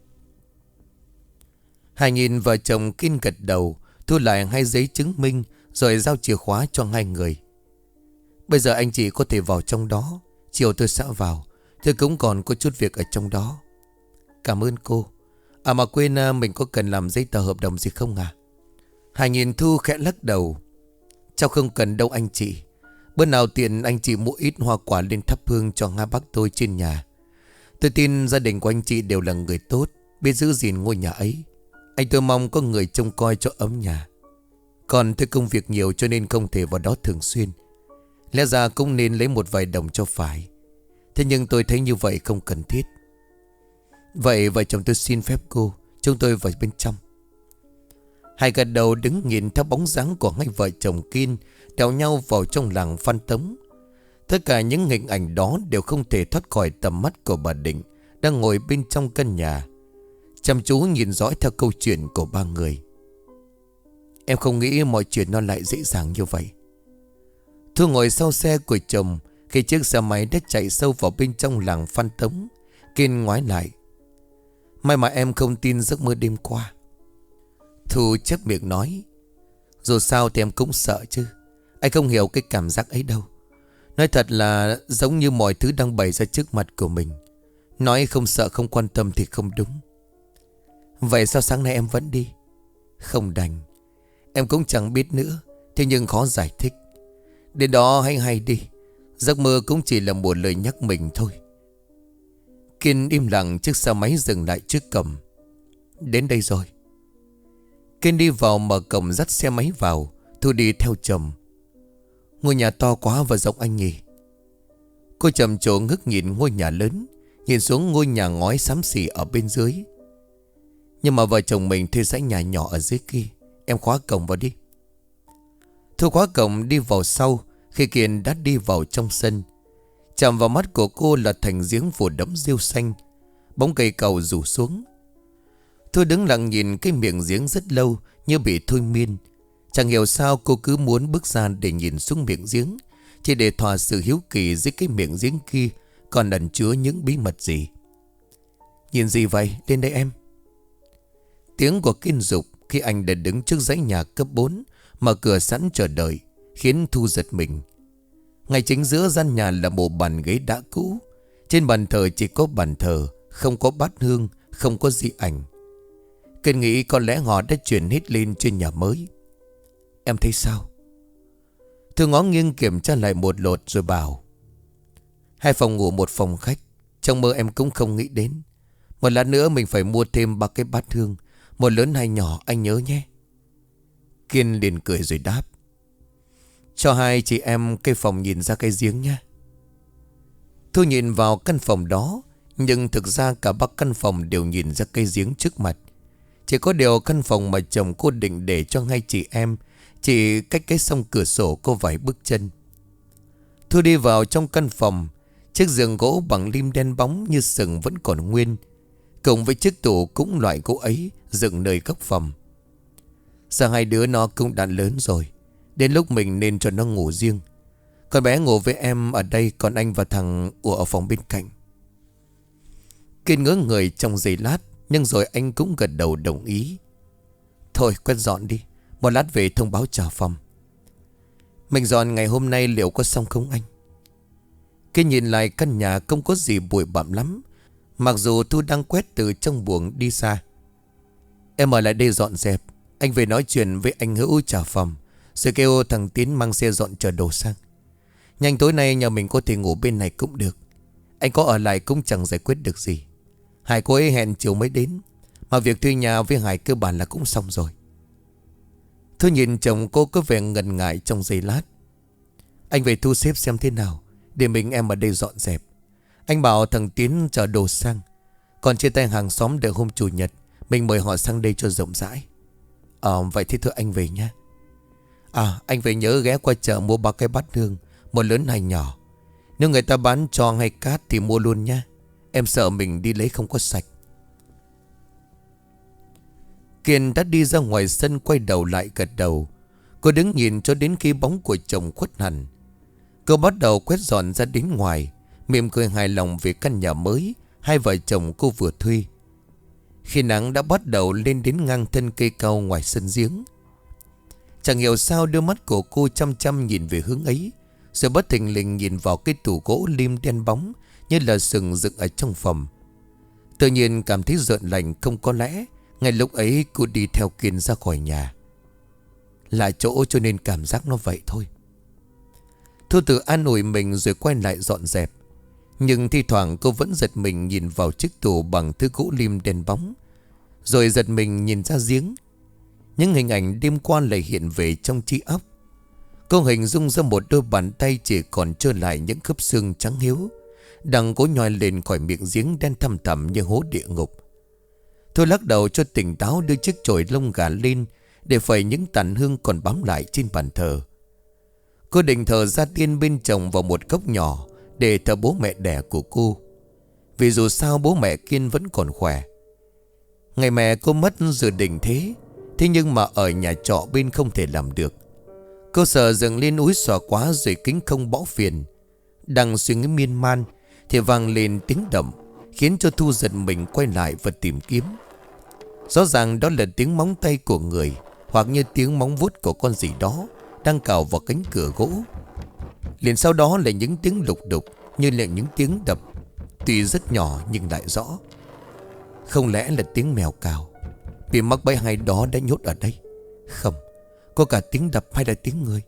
Hải nhìn vợ chồng Kiên gật đầu, thu lại 2 giấy chứng minh rồi giao chìa khóa cho hai người. Bây giờ anh chị có thể vào trong đó. Chiều tôi sẽ vào. Tôi cũng còn có chút việc ở trong đó. Cảm ơn cô. Mà quên, mình có cần làm giấy tờ hợp đồng gì không à? Hải nhìn Thu khẽ lắc đầu. Cháu không cần đâu anh chị. Bữa nào tiện anh chị mua ít hoa quả lên thắp hương cho hai bác tôi trên nhà. Tôi tin gia đình của anh chị đều là người tốt, biết giữ gìn ngôi nhà ấy. Anh tôi mong có người trông coi cho ấm nhà. Còn tôi công việc nhiều cho nên không thể vào đó thường xuyên. Lẽ ra cũng nên lấy một vài đồng cho phải. Thế nhưng tôi thấy như vậy không cần thiết. Vậy vợ chồng tôi xin phép cô, chúng tôi vào bên trong. Hai gật đầu đứng nhìn theo bóng dáng của hai vợ chồng Kiên đèo nhau vào trong làng Phan Tống. Tất cả những hình ảnh đó đều không thể thoát khỏi tầm mắt của bà Định đang ngồi bên trong căn nhà, chăm chú nhìn dõi theo câu chuyện của ba người. Em không nghĩ mọi chuyện nó lại dễ dàng như vậy. Thu ngồi sau xe của chồng, Khi chiếc xe máy đã chạy sâu vào bên trong làng Phan Tống, Kiên ngoái lại. May mà em không tin giấc mơ đêm qua. Thu chép miệng nói. Dù sao thì em cũng sợ chứ. Anh không hiểu cái cảm giác ấy đâu. Nói thật là giống như mọi thứ đang bày ra trước mặt của mình. Nói không sợ không quan tâm thì không đúng. Vậy sao sáng nay em vẫn đi? Không đành. Em cũng chẳng biết nữa. Thế nhưng khó giải thích. Đến đó hãy hay đi. Giấc mơ cũng chỉ là một lời nhắc mình thôi. Kiên im lặng, chiếc xe máy dừng lại trước cổng. Đến đây rồi. Kiên đi vào mở cổng dắt xe máy vào. Thu đi theo chồng. Ngôi nhà to quá và rộng anh nhỉ? Cô trầm trồ ngước nhìn ngôi nhà lớn, nhìn xuống ngôi nhà ngói xám xỉ ở bên dưới. Nhưng mà vợ chồng mình thuê dãy nhà nhỏ ở dưới kia. Em khóa cổng vào đi. Thu khóa cổng đi vào sau. Khi Kiên đã đi vào trong sân, chạm vào mắt của cô là thành giếng phủ đẫm rêu xanh. Bóng cây cầu rủ xuống. Thu đứng lặng nhìn cái miệng giếng rất lâu, như bị thôi miên. Chẳng hiểu sao cô cứ muốn bước ra để nhìn xuống miệng giếng, chỉ để thỏa sự hiếu kỳ dưới cái miệng giếng kia còn ẩn chứa những bí mật gì. Nhìn gì vậy? Lên đây em. Tiếng của Kiên dục khi anh đã đứng trước dãy nhà cấp 4, mở cửa sẵn chờ đợi, khiến Thu giật mình. Ngay chính giữa gian nhà là một bàn ghế đã cũ. Trên bàn thờ chỉ có bàn thờ, không có bát hương, không có di ảnh. Kiên nghĩ có lẽ họ đã chuyển hết lên trên nhà mới. Em thấy sao? Thu ngó nghiêng kiểm tra lại một lượt rồi bảo. 2 phòng ngủ 1 phòng khách. Trong mơ em cũng không nghĩ đến. Một lát nữa mình phải mua thêm 3 cái bát hương, 1 lớn 2 nhỏ, anh nhớ nhé. Kiên liền cười rồi đáp. Cho 2 chị em cái phòng nhìn ra cái giếng nha. Thu nhìn vào căn phòng đó, nhưng thực ra cả 3 căn phòng đều nhìn ra cây giếng trước mặt. Chỉ có điều căn phòng mà chồng cô định để cho 2 chị em chỉ cách cái song cửa sổ có vài bước chân. Thu đi vào trong căn phòng. Chiếc giường gỗ bằng lim đen bóng như sừng vẫn còn nguyên, cùng với chiếc tủ cũng loại gỗ ấy dựng nơi góc phòng. Sao 2 đứa nó cũng đã lớn rồi, đến lúc mình nên cho nó ngủ riêng. Con bé ngủ với em ở đây, còn anh và thằng ngủ ở phòng bên cạnh. Kiên ngỡ người trong giây lát, nhưng rồi anh cũng gật đầu đồng ý. Thôi quét dọn đi, một lát về thông báo trả phòng. Mình dọn ngày hôm nay liệu có xong không anh? Kiên nhìn lại căn nhà không có gì bụi bặm lắm, mặc dù Thu đang quét từ trong buồng đi xa. Em ở lại đây dọn dẹp, anh về nói chuyện với anh Hữu trả phòng, rồi kêu thằng Tiến mang xe dọn chở đồ sang. Nhanh tối nay nhà mình có thể ngủ bên này cũng được. Anh có ở lại cũng chẳng giải quyết được gì. Hải cô ấy hẹn chiều mới đến, mà việc thuê nhà với Hải cơ bản là cũng xong rồi. Thu nhìn chồng cô có vẻ ngần ngại trong giây lát. Anh về thu xếp xem thế nào, để mình em ở đây dọn dẹp. Anh bảo thằng Tiến chở đồ sang, còn chia tay hàng xóm đợi hôm chủ nhật mình mời họ sang đây cho rộng rãi. Vậy thì thôi anh về nha. Anh về nhớ ghé qua chợ mua 3 cái bát hương, 1 lớn 2 nhỏ. Nếu người ta bán cho hay cát thì mua luôn nha. Em sợ mình đi lấy không có sạch. Kiên đã đi ra ngoài sân, quay đầu lại gật đầu. Cô đứng nhìn cho đến khi bóng của chồng khuất hẳn. Cô bắt đầu quét dọn ra đến ngoài, mỉm cười hài lòng về căn nhà mới 2 vợ chồng cô vừa thuê. Khi nắng đã bắt đầu lên đến ngang thân cây cao ngoài sân giếng, chẳng hiểu sao đôi mắt của cô chăm chăm nhìn về hướng ấy, rồi bất thình lình nhìn vào cái tủ gỗ lim đen bóng như là sừng dựng ở trong phòng. Tự nhiên cảm thấy rợn lạnh, không có lẽ ngay lúc ấy cô đi theo Kiên ra khỏi nhà. Là chỗ cho nên cảm giác nó vậy thôi. Thu tự an ủi mình rồi quay lại dọn dẹp. Nhưng thi thoảng cô vẫn giật mình nhìn vào chiếc tủ bằng thứ gỗ lim đen bóng, rồi giật mình nhìn ra giếng. Những hình ảnh đêm qua lại hiện về trong trí óc. Cô hình dung ra một đôi bàn tay chỉ còn trơ lại những khớp xương trắng hiếu, đang cố nhoi lên khỏi miệng giếng đen thăm thẳm như hố địa ngục. Thôi lắc đầu cho tỉnh táo, đưa chiếc chổi lông gà lên để phẩy những tàn hương còn bám lại trên bàn thờ. Cô định thờ gia tiên bên chồng vào một góc nhỏ để thờ bố mẹ đẻ của cô, vì dù sao bố mẹ Kiên vẫn còn khỏe. Ngày mẹ cô mất dự định thế nhưng mà ở nhà trọ bên không thể làm được. Cô sợ dựng lên úi xòa quá rồi kính không bỏ phiền. Đang suy nghĩ miên man thì vang lên tiếng động, khiến cho Thu giật mình quay lại và tìm kiếm. Rõ ràng đó là tiếng móng tay của người, hoặc như tiếng móng vuốt của con gì đó đang cào vào cánh cửa gỗ. Liền sau đó là những tiếng lục đục, như là những tiếng đập, tuy rất nhỏ nhưng lại rõ. Không lẽ là tiếng mèo cào bị mắc bẫy hay đó đã nhốt ở đây? Không, có cả tiếng đập hay là tiếng người.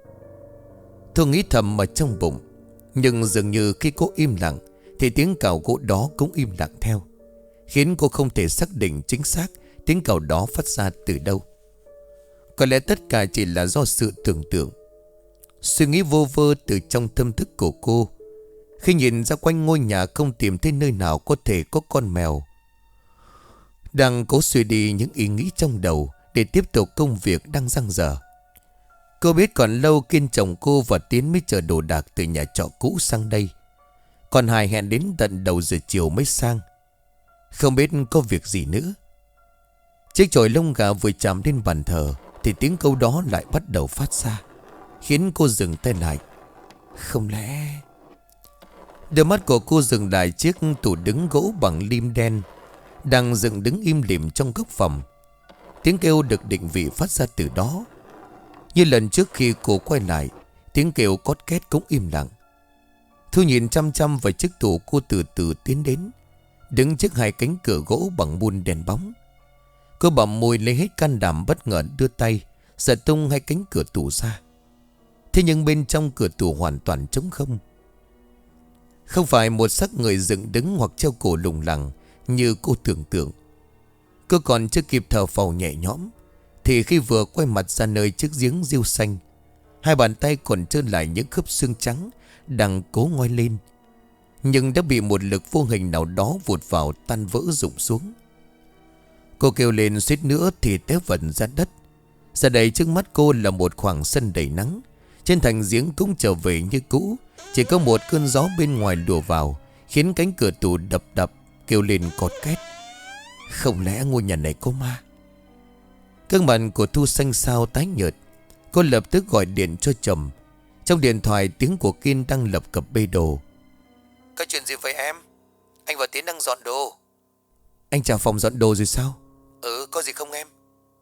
Thu nghĩ thầm ở trong bụng. Nhưng dường như khi cô im lặng thì tiếng cào gỗ đó cũng im lặng theo, khiến cô không thể xác định chính xác tiếng cào đó phát ra từ đâu. Có lẽ tất cả chỉ là do sự tưởng tượng, suy nghĩ vô vơ từ trong tâm thức của cô. Khi nhìn ra quanh ngôi nhà không tìm thấy nơi nào có thể có con mèo, đang cố suy đi những ý nghĩ trong đầu để tiếp tục công việc đang dang dở. Cô biết còn lâu Kiên chồng cô và Tiến mới chở đồ đạc từ nhà trọ cũ sang đây. Còn Hải hẹn đến tận đầu giờ chiều mới sang. Không biết có việc gì nữa. Chiếc chổi lông gà vừa chạm đến bàn thờ thì tiếng câu đó lại bắt đầu phát ra, khiến cô dừng tay lại. Không lẽ... Đôi mắt của cô dừng lại chiếc tủ đứng gỗ bằng lim đen đang dựng đứng im lìm trong góc phòng. Tiếng kêu được định vị phát ra từ đó. Như lần trước khi cô quay lại, tiếng kêu cót két cũng im lặng. Thu nhìn chăm chăm vào chiếc tủ, cô từ từ tiến đến, đứng trước hai cánh cửa gỗ bằng mun đèn bóng. Cô bặm môi lấy hết can đảm, bất ngờ đưa tay giật tung hai cánh cửa tủ ra. Thế nhưng bên trong cửa tủ hoàn toàn trống không. Không phải một xác người dựng đứng hoặc treo cổ lủng lẳng như cô tưởng tượng. Cô còn chưa kịp thở phào nhẹ nhõm thì khi vừa quay mặt ra nơi chiếc giếng rêu xanh, hai bàn tay còn trơn lại những khớp xương trắng đang cố ngoi lên, nhưng đã bị một lực vô hình nào đó vụt vào tan vỡ rụng xuống. Cô kêu lên suýt nữa thì té vật ra đất. Giờ đây trước mắt cô là một khoảng sân đầy nắng. Trên thành giếng cũng trở về như cũ, chỉ có một cơn gió bên ngoài lùa vào, khiến cánh cửa tủ đập đập kêu lên cọt két. Không lẽ ngôi nhà này có ma? Gương mặt của Thu xanh xao tái nhợt. Cô lập tức gọi điện cho chồng. Trong điện thoại tiếng của Kiên đang lập cập bê đồ. Có chuyện gì vậy em? Anh và Tiến đang dọn đồ. Anh trả phòng dọn đồ rồi sao? Có gì không em?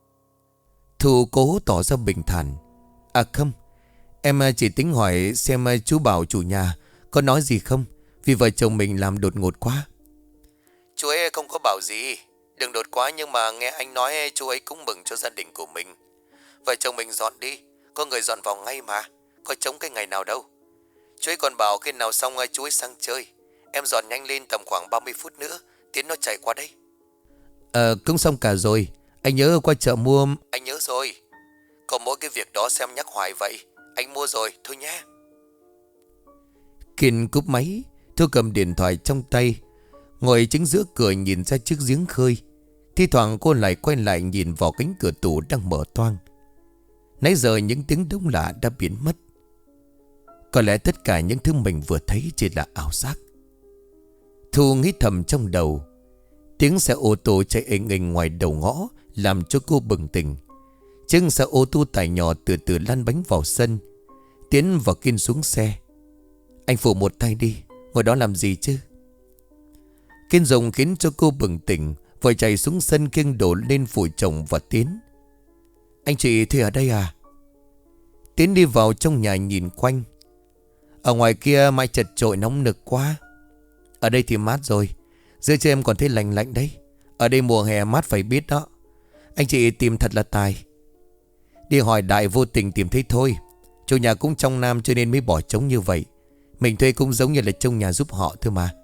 Thu cố tỏ ra bình thản. À không, em chỉ tính hỏi xem chú Bảo chủ nhà có nói gì không, vì vợ chồng mình làm đột ngột quá. Chú ấy không có bảo gì, đừng đột quá, nhưng mà nghe anh nói chú ấy cũng mừng cho gia đình của mình. Vợ chồng mình dọn đi, có người dọn vào ngay mà, có trống cái ngày nào đâu. Chú ấy còn bảo khi nào xong chú ấy sang chơi. Em dọn nhanh lên, tầm khoảng 30 phút nữa Tiến nó chạy qua đây. Cũng xong cả rồi. Anh nhớ qua chợ mua. Anh nhớ rồi. Còn mỗi cái việc đó xem nhắc hoài vậy. Anh mua rồi, thôi nhé. Kiên cúp máy. Thu cầm điện thoại trong tay, ngồi chính giữa cửa nhìn ra chiếc giếng khơi. Thi thoảng cô lại quay lại nhìn vào cánh cửa tủ đang mở toang. Nãy giờ những tiếng động lạ đã biến mất. Có lẽ tất cả những thứ mình vừa thấy chỉ là ảo giác. Thu nghĩ thầm trong đầu. Tiếng xe ô tô chạy inh inh ngoài đầu ngõ làm cho cô bừng tỉnh. Chiếc xe ô tô tải nhỏ từ từ lăn bánh vào sân. Tiến và Kiên xuống xe. Anh phụ một tay đi, ngồi đó làm gì chứ? Kiên dùng khiến cho cô bừng tỉnh, vội chạy xuống sân khiêng đổ lên phụ chồng và Tiến. Anh chị thuê ở đây à? Tiến đi vào trong nhà nhìn quanh. Ở ngoài kia mai chật chội nóng nực quá. Ở đây thì mát rồi, giữa cho em còn thấy lạnh lạnh đấy. Ở đây mùa hè mát phải biết đó. Anh chị tìm thật là tài. Đi hỏi đại vô tình tìm thấy thôi. Chủ nhà cũng trong Nam cho nên mới bỏ trống như vậy. Mình thuê cũng giống như là trông nhà giúp họ thôi mà.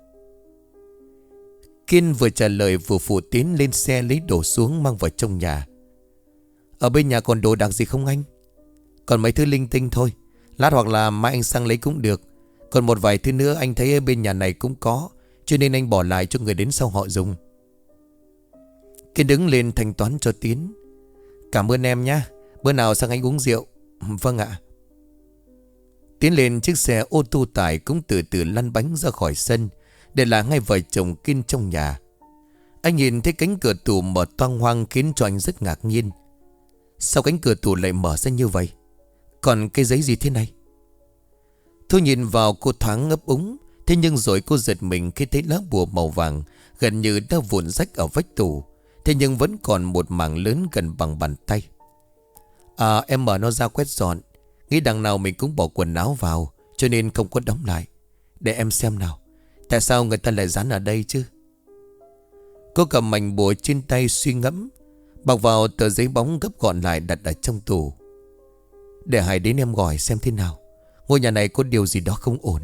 Kiên vừa trả lời vừa phụ Tiến lên xe lấy đồ xuống mang vào trong nhà. Ở bên nhà còn đồ đạc gì không anh? Còn mấy thứ linh tinh thôi, lát hoặc là mai anh sang lấy cũng được. Còn một vài thứ nữa anh thấy ở bên nhà này cũng có, cho nên anh bỏ lại cho người đến sau họ dùng. Kiên đứng lên thanh toán cho Tiến. Cảm ơn em nhé, bữa nào sang anh uống rượu. Vâng ạ. Tiến lên chiếc xe ô tô tải cũng từ từ lăn bánh ra khỏi sân, để lại ngay vợ chồng Kiên trong nhà. Anh nhìn thấy cánh cửa tủ mở toang hoang khiến cho anh rất ngạc nhiên. Sao cánh cửa tủ lại mở ra như vậy? Còn cái giấy gì thế này? Thu nhìn vào cô thoáng ngấp úng. Thế nhưng rồi cô giật mình khi thấy lá bùa màu vàng gần như đã vụn rách ở vách tủ. Thế nhưng vẫn còn một mảng lớn gần bằng bàn tay. Em mở nó ra quét dọn. Nghĩ đằng nào mình cũng bỏ quần áo vào, cho nên không có đóng lại. Để em xem nào, tại sao người ta lại dán ở đây chứ? Cô cầm mảnh bùa trên tay suy ngẫm, bọc vào tờ giấy bóng gấp gọn lại đặt ở trong tủ. Để Hải đến em gọi xem thế nào. Ngôi nhà này có điều gì đó không ổn.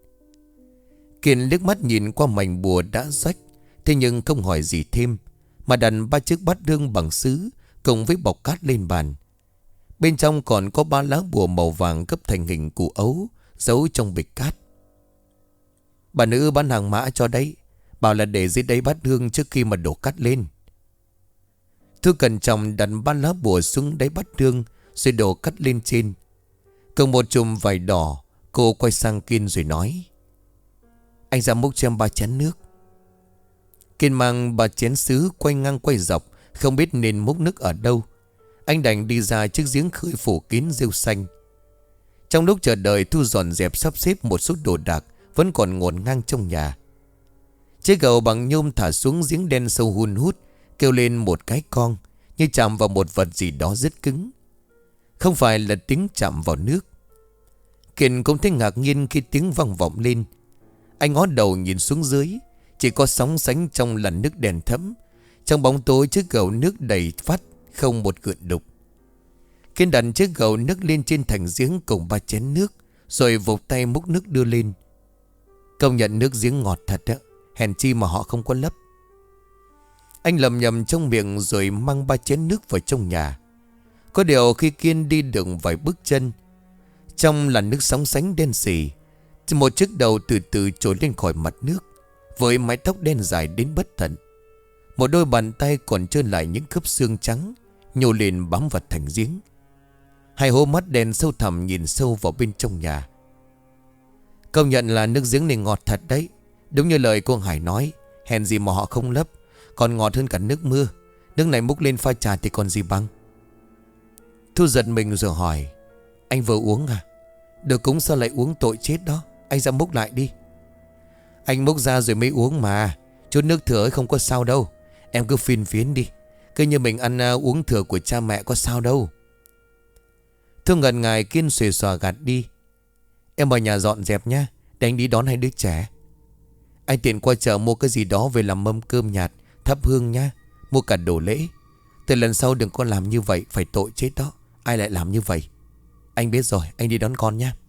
Kiên liếc mắt nhìn qua mảnh bùa đã rách, thế nhưng không hỏi gì thêm, mà đặt 3 chiếc bát hương bằng sứ cùng với bọc cát lên bàn. Bên trong còn có 3 lá bùa màu vàng gấp thành hình củ ấu giấu trong bịch cát. Bà nữ bán hàng mã cho đấy, bảo là để dưới đáy bát hương trước khi mà đổ cát lên. Thư cẩn trọng đặt 3 lá bùa xuống đáy bát hương rồi đổ cát lên trên. Cầm một chùm vải đỏ, cô quay sang Kiên rồi nói: Anh ra múc cho em 3 chén nước. Kiên mang 3 chén sứ quay ngang quay dọc, không biết nên múc nước ở đâu. Anh đành đi ra chiếc giếng khơi phủ kín rêu xanh. Trong lúc chờ đợi, Thu dọn dẹp sắp xếp một số đồ đạc vẫn còn ngổn ngang trong nhà. Chiếc gầu bằng nhôm thả xuống giếng đen sâu hun hút, kêu lên một cái con, như chạm vào một vật gì đó rất cứng. Không phải là tiếng chạm vào nước. Kiên cũng thấy ngạc nhiên khi tiếng vang vọng lên. Anh ngó đầu nhìn xuống dưới, chỉ có sóng sánh trong làn nước đèn thẫm. Trong bóng tối chiếc gầu nước đầy vắt, không một gợn đục. Kiên đặt chiếc gầu nước lên trên thành giếng cùng 3 chén nước, rồi vụt tay múc nước đưa lên. Công nhận nước giếng ngọt thật á, hèn chi mà họ không có lấp. Anh lầm nhầm trong miệng rồi mang 3 chén nước vào trong nhà. Có điều khi Kiên đi được vài bước chân, trong làn nước sóng sánh đen sì, một chiếc đầu từ từ trồi lên khỏi mặt nước, với mái tóc đen dài đến bất tận. Một đôi bàn tay còn trơn lại những khớp xương trắng nhô lên bám vào thành giếng. Hai hố mắt đen sâu thẳm nhìn sâu vào bên trong nhà. Công nhận là nước giếng này ngọt thật đấy. Đúng như lời cô Hải nói, hèn gì mà họ không lấp, còn ngọt hơn cả nước mưa. Nước này múc lên pha trà thì còn gì bằng. Thu giật mình rồi hỏi: Anh vừa uống à? Được cúng sao lại uống, tội chết đó. Anh ra múc lại đi. Anh múc ra rồi mới uống mà. Chút nước thừa ấy không có sao đâu. Em cứ phiền phiến đi. Cứ như mình ăn uống thừa của cha mẹ có sao đâu. Thu ngần ngại Kiên xuề xòa gạt đi. Em vào nhà dọn dẹp nhá, để anh đi đón 2 đứa trẻ. Anh tiện qua chợ mua cái gì đó về làm mâm cơm nhạt, thắp hương nhá. Mua cả đồ lễ. Từ lần sau đừng có làm như vậy, phải tội chết đó. Ai lại làm như vậy? Anh biết rồi, anh đi đón con nhá.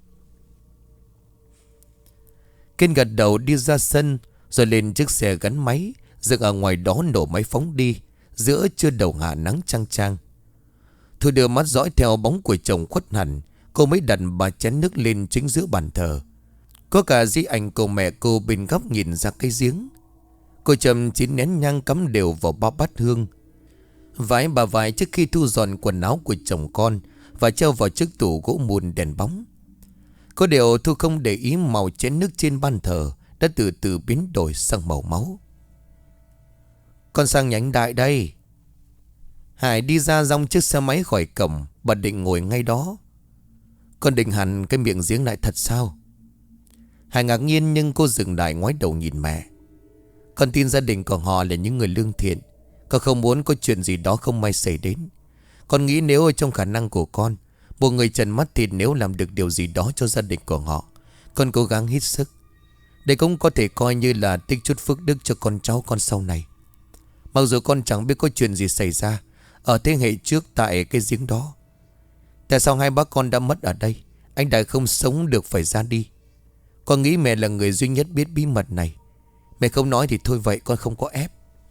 Kiên gật đầu đi ra sân, rồi lên chiếc xe gắn máy dựng ở ngoài đó, nổ máy phóng đi. Giữa trưa đầu hạ nắng chang chang. Thu đưa mắt dõi theo bóng của chồng khuất hẳn. Cô mới đặt 3 chén nước lên chính giữa bàn thờ. Có cả di ảnh của mẹ cô bên góc nhìn ra cái giếng. Cô châm 9 nén nhang cắm đều vào 3 bát hương. Vái bà vái trước khi thu dọn quần áo của chồng con và treo vào chiếc tủ gỗ mùn đèn bóng. Có điều Thu không để ý màu chén nước trên ban thờ đã từ từ biến đổi sang màu máu. Con sang nhánh đại đây. Hải đi ra dòng chiếc xe máy khỏi cổng. Bà định ngồi ngay đó. Con định hẳn cái miệng giếng lại thật sao? Hải ngạc nhiên nhưng cô dừng lại ngoái đầu nhìn mẹ. Con tin gia đình của họ là những người lương thiện. Con không muốn có chuyện gì đó không may xảy đến. Con nghĩ nếu ở trong khả năng của con, một người trần mắt thịt nếu làm được điều gì đó cho gia đình của họ, con cố gắng hết sức. Đây cũng có thể coi như là tích chút phước đức cho con cháu con sau này. Mặc dù con chẳng biết có chuyện gì xảy ra ở thế hệ trước tại cái giếng đó. Tại sao 2 bác con đã mất ở đây, anh đã không sống được phải ra đi? Con nghĩ mẹ là người duy nhất biết bí mật này. Mẹ không nói thì thôi vậy, con không có ép.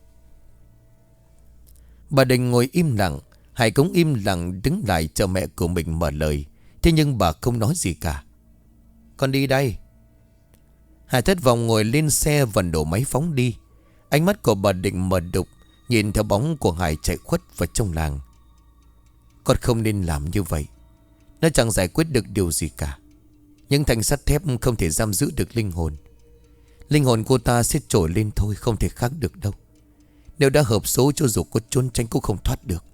Bà Đình ngồi im lặng. Hải cũng im lặng đứng lại chờ mẹ của mình mở lời. Thế nhưng bà không nói gì cả. Con đi đây. Hải thất vọng ngồi lên xe và nổ máy phóng đi. Ánh mắt của bà Định mở đục, nhìn theo bóng của Hải chạy khuất vào trong làng. Con không nên làm như vậy. Nó chẳng giải quyết được điều gì cả. Những thanh sắt thép không thể giam giữ được linh hồn. Linh hồn cô ta sẽ trồi lên thôi, không thể khác được đâu. Nếu đã hợp số, cho dù có trốn tránh cũng không thoát được.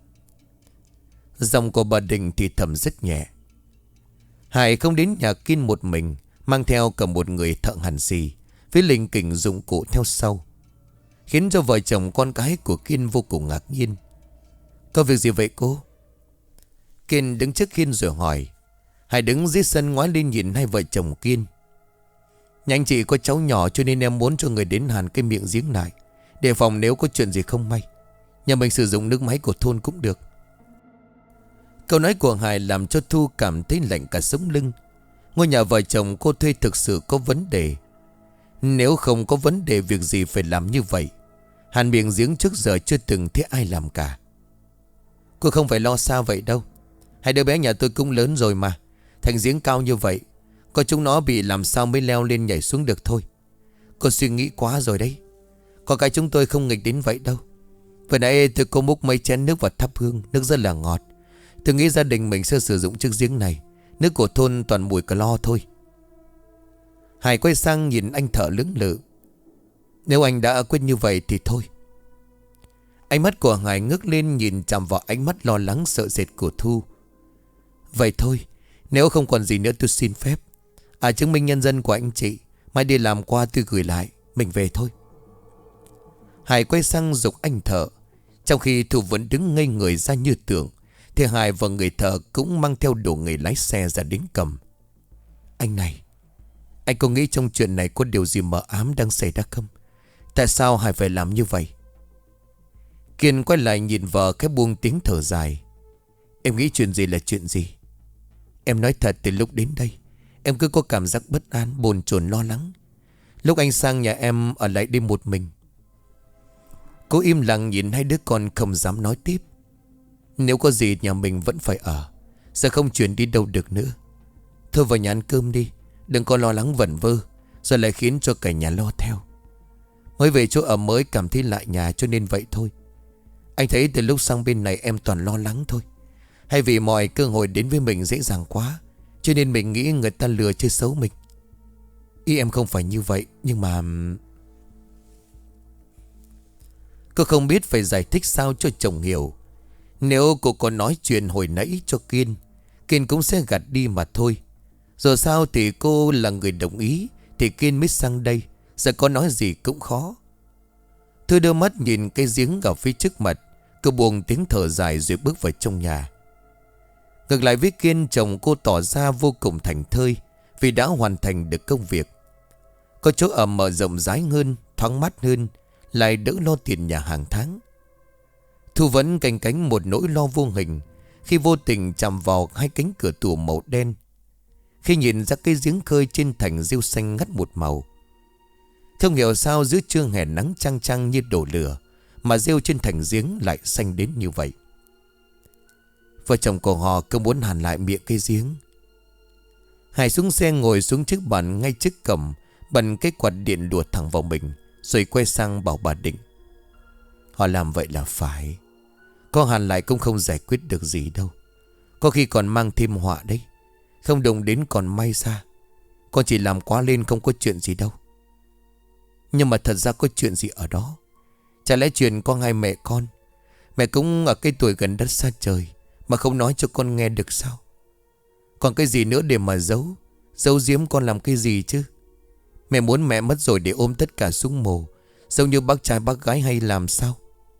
Giọng của bà Đình thì thầm rất nhẹ. Hải không đến nhà Kiên một mình, mang theo cả một người thợ hàn xì với linh kỉnh dụng cụ theo sau, khiến cho vợ chồng con cái của Kiên vô cùng ngạc nhiên. Có việc gì vậy cô? Kiên đứng trước Kiên rồi hỏi. Hải đứng dưới sân ngoái lên nhìn hai vợ chồng Kiên. Nhà anh chị có cháu nhỏ cho nên em muốn cho người đến hàn cái miệng giếng này, đề phòng nếu có chuyện gì không may. Nhà mình sử dụng nước máy của thôn cũng được. Câu nói của Hải làm cho Thu cảm thấy lạnh cả sống lưng. Ngôi nhà vợ chồng cô thuê thực sự có vấn đề. Nếu không có vấn đề việc gì phải làm như vậy. Hàn miệng giếng trước giờ chưa từng thấy ai làm cả. Cô không phải lo xa vậy đâu. Hai đứa bé nhà tôi cũng lớn rồi mà. Thành giếng cao như vậy, có chúng nó bị làm sao mới leo lên nhảy xuống được thôi. Cô suy nghĩ quá rồi đấy. Có cái chúng tôi không nghịch đến vậy đâu. Vừa nãy tôi có múc mấy chén nước và thắp hương. Nước rất là ngọt. Tôi nghĩ gia đình mình sẽ sử dụng chiếc giếng này. Nước của thôn toàn mùi clo thôi. Hải quay sang nhìn anh thợ lưỡng lự. Nếu anh đã quyết như vậy thì thôi. Ánh mắt của Hải ngước lên nhìn chằm vào ánh mắt lo lắng sợ sệt của Thu. Vậy thôi, nếu không còn gì nữa tôi xin phép. Chứng minh nhân dân của anh chị mai đi làm qua tôi gửi lại. Mình về thôi. Hải quay sang giục anh thợ. Trong khi Thu vẫn đứng ngây người ra như tượng, thì Hải và người thợ cũng mang theo đồ nghề lái xe ra đến cầm. Anh này, anh có nghĩ trong chuyện này có điều gì mờ ám đang xảy ra không? Tại sao Hải phải làm như vậy? Kiên quay lại nhìn vợ cái buông tiếng thở dài. Em nghĩ chuyện gì là chuyện gì? Em nói thật, từ lúc đến đây em cứ có cảm giác bất an, bồn chồn lo lắng. Lúc anh sang nhà em ở lại đêm một mình. Cô im lặng nhìn hai đứa con không dám nói tiếp. Nếu có gì nhà mình vẫn phải ở, sẽ không chuyển đi đâu được nữa. Thôi vào nhà ăn cơm đi, đừng có lo lắng vẩn vơ rồi lại khiến cho cả nhà lo theo. Mới về chỗ ở mới cảm thấy lại nhà cho nên vậy thôi. Anh thấy từ lúc sang bên này em toàn lo lắng thôi. Hay vì mọi cơ hội đến với mình dễ dàng quá, cho nên mình nghĩ người ta lừa chơi xấu mình. Ý em không phải như vậy, nhưng mà... Cô không biết phải giải thích sao cho chồng hiểu. Nếu cô có nói chuyện hồi nãy cho Kiên, Kiên cũng sẽ gạt đi mà thôi. Rồi sao thì cô là người đồng ý, thì Kiên mới sang đây, sẽ có nói gì cũng khó. Thư đưa mắt nhìn cái giếng ở phía trước mặt. Cô buông tiếng thở dài rồi bước vào trong nhà. Ngược lại với Kiên, chồng cô tỏ ra vô cùng thảnh thơi vì đã hoàn thành được công việc. Có chỗ ở mở rộng rãi hơn, thoáng mát hơn, lại đỡ lo tiền nhà hàng tháng. Thu vẫn canh cánh một nỗi lo vô hình khi vô tình chạm vào hai cánh cửa tủ màu đen. Khi nhìn ra cây giếng khơi trên thành rêu xanh ngắt một màu. Không hiểu sao giữa trưa hè nắng chang chang như đổ lửa mà rêu trên thành giếng lại xanh đến như vậy. Vợ chồng của họ cứ muốn hàn lại miệng cây giếng. Hải xuống xe ngồi xuống chiếc bàn ngay trước cổng, bật cái quạt điện đùa thẳng vào mình, rồi quay sang bảo bà Định. Họ làm vậy là phải. Có hàn lại cũng không giải quyết được gì đâu. Có khi còn mang thêm họa đấy. Không đụng đến còn may ra. Con chỉ làm quá lên, không có chuyện gì đâu. Nhưng mà thật ra có chuyện gì ở đó. Chả lẽ chuyện có hai mẹ con. Mẹ cũng ở cái tuổi gần đất xa trời mà không nói cho con nghe được sao? Còn cái gì nữa để mà giấu? Giấu giếm con làm cái gì chứ? Mẹ muốn mẹ mất rồi để ôm tất cả xuống mồ, giống như bác trai bác gái hay làm sao?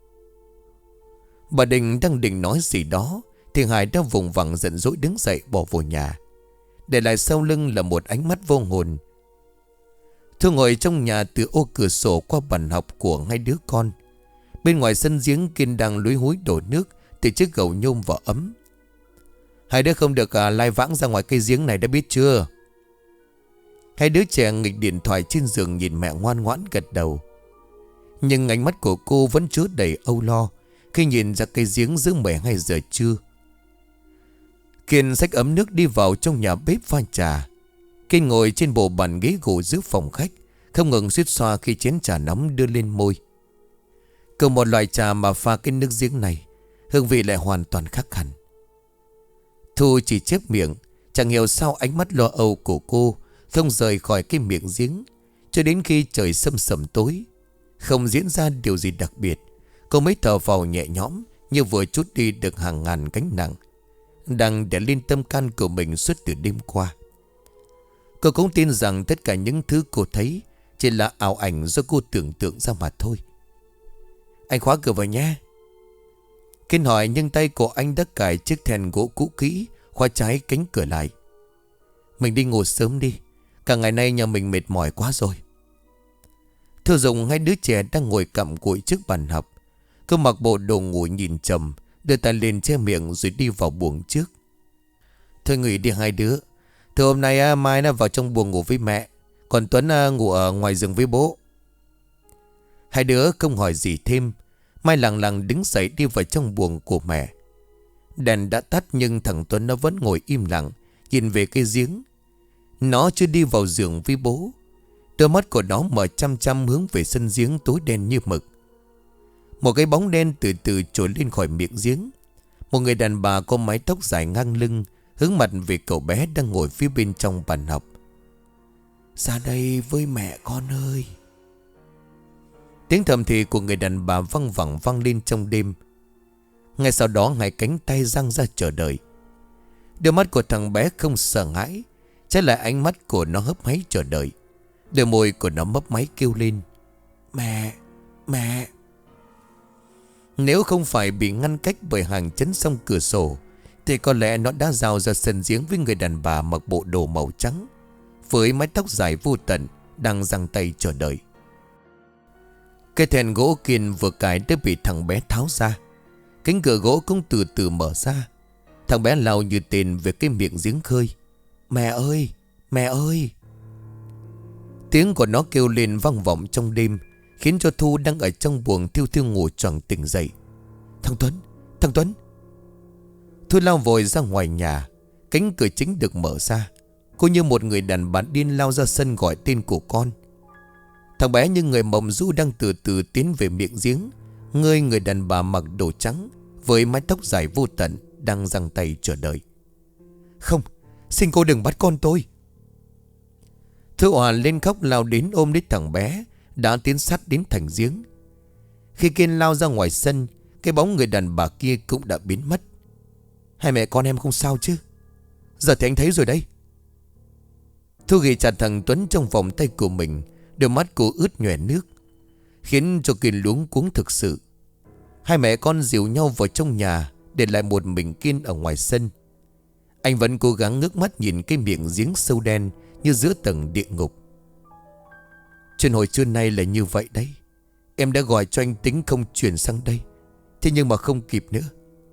Bà Định đang định nói gì đó thì Hải đã vùng vằng giận dỗi đứng dậy bỏ vào nhà, để lại sau lưng là một ánh mắt vô hồn. Thu ngồi trong nhà từ ô cửa sổ qua bàn học của hai đứa con. Bên ngoài sân giếng, Kiên đang lúi húi đổ nước từ chiếc gầu nhôm vào ấm. Hai đứa không được lai vãng ra ngoài cây giếng này, đã biết chưa? Hai đứa trẻ nghịch điện thoại trên giường nhìn mẹ ngoan ngoãn gật đầu. Nhưng ánh mắt của cô vẫn chứa đầy âu lo khi nhìn ra cây giếng giữa 12 giờ trưa. Kiên xách ấm nước đi vào trong nhà bếp pha trà. Kiên ngồi trên bộ bàn ghế gỗ giữa phòng khách, không ngừng suýt xoa khi chén trà nóng đưa lên môi. Cùng một loại trà mà pha cái nước giếng này, hương vị lại hoàn toàn khác hẳn. Thu chỉ chép miệng, chẳng hiểu sao ánh mắt lo âu của cô không rời khỏi cái miệng giếng cho đến khi trời sầm sầm tối. Không diễn ra điều gì đặc biệt, cô mới thở phào nhẹ nhõm như vừa trút đi được hàng ngàn gánh nặng đang đè lên tâm can của mình suốt từ đêm qua. Cô cũng tin rằng tất cả những thứ cô thấy chỉ là ảo ảnh do cô tưởng tượng ra mà thôi. Anh khóa cửa vào nhé. Kiên hỏi nhưng tay của anh đã cài chiếc then gỗ cũ kỹ khóa trái cánh cửa lại. Mình đi ngủ sớm đi. Cả ngày nay nhà mình mệt mỏi quá rồi. Thư Dùng hai đứa trẻ đang ngồi cặm cụi trước bàn học. Cô mặc bộ đồ ngủ nhìn trầm, đưa tay lên che miệng rồi đi vào buồng trước. Thôi nghỉ đi hai đứa. Từ hôm nay Mai nó vào trong buồng ngủ với mẹ, còn Tuấn ngủ ở ngoài giường với bố. Hai đứa không hỏi gì thêm. Mai lặng lặng đứng dậy đi vào trong buồng của mẹ. Đèn đã tắt nhưng thằng Tuấn nó vẫn ngồi im lặng, nhìn về cái giếng. Nó chưa đi vào giường với bố. Đôi mắt của nó mở chăm chăm hướng về sân giếng tối đen như mực. Một cái bóng đen từ từ trồi lên khỏi miệng giếng. Một người đàn bà có mái tóc dài ngang lưng, hướng mặt về cậu bé đang ngồi phía bên trong bàn học. Ra đây với mẹ con ơi. Tiếng thầm thì của người đàn bà văng vẳng vang lên trong đêm. Ngay sau đó hai cánh tay giang ra chờ đợi. Đôi mắt của thằng bé không sợ hãi, trái lại ánh mắt của nó hấp háy chờ đợi. Đôi môi của nó mấp máy kêu lên. Mẹ, mẹ. Nếu không phải bị ngăn cách bởi hàng chắn song cửa sổ, thì có lẽ nó đã rao ra sân giếng với người đàn bà mặc bộ đồ màu trắng, với mái tóc dài vô tận, đang giằng tay chờ đợi. Cái then gỗ kiên vừa cài đã bị thằng bé tháo ra. Cánh cửa gỗ cũng từ từ mở ra. Thằng bé lao như tên về cái miệng giếng khơi. Mẹ ơi, mẹ ơi. Tiếng của nó kêu lên vang vọng trong đêm, khiến cho Thu đang ở trong buồng thiêu thiêu ngủ choàng tỉnh dậy. Thằng Tuấn, thằng Tuấn. Thu lao vội ra ngoài nhà. Cánh cửa chính được mở ra. Cô như một người đàn bà điên lao ra sân gọi tên của con. Thằng bé như người mộng du đang từ từ tiến về miệng giếng, nơi người đàn bà mặc đồ trắng với mái tóc dài vô tận đang giằng tay chờ đợi. Không, xin cô đừng bắt con tôi. Thư Hòa lên khóc lao đến ôm lấy thằng bé đã tiến sát đến thành giếng. Khi Kiên lao ra ngoài sân, cái bóng người đàn bà kia cũng đã biến mất. Hai mẹ con em không sao chứ? Giờ thì anh thấy rồi đây. Thu ghi chặt thằng Tuấn trong vòng tay của mình. Đôi mắt cô ướt nhòe nước, khiến cho Kiên luống cuống thực sự. Hai mẹ con dìu nhau vào trong nhà, để lại một mình Kiên ở ngoài sân. Anh vẫn cố gắng ngước mắt nhìn cái miệng giếng sâu đen như giữa tầng địa ngục. Chuyện hồi trưa nay là như vậy đấy. Em đã gọi cho anh tính không chuyển sang đây, thế nhưng mà không kịp nữa.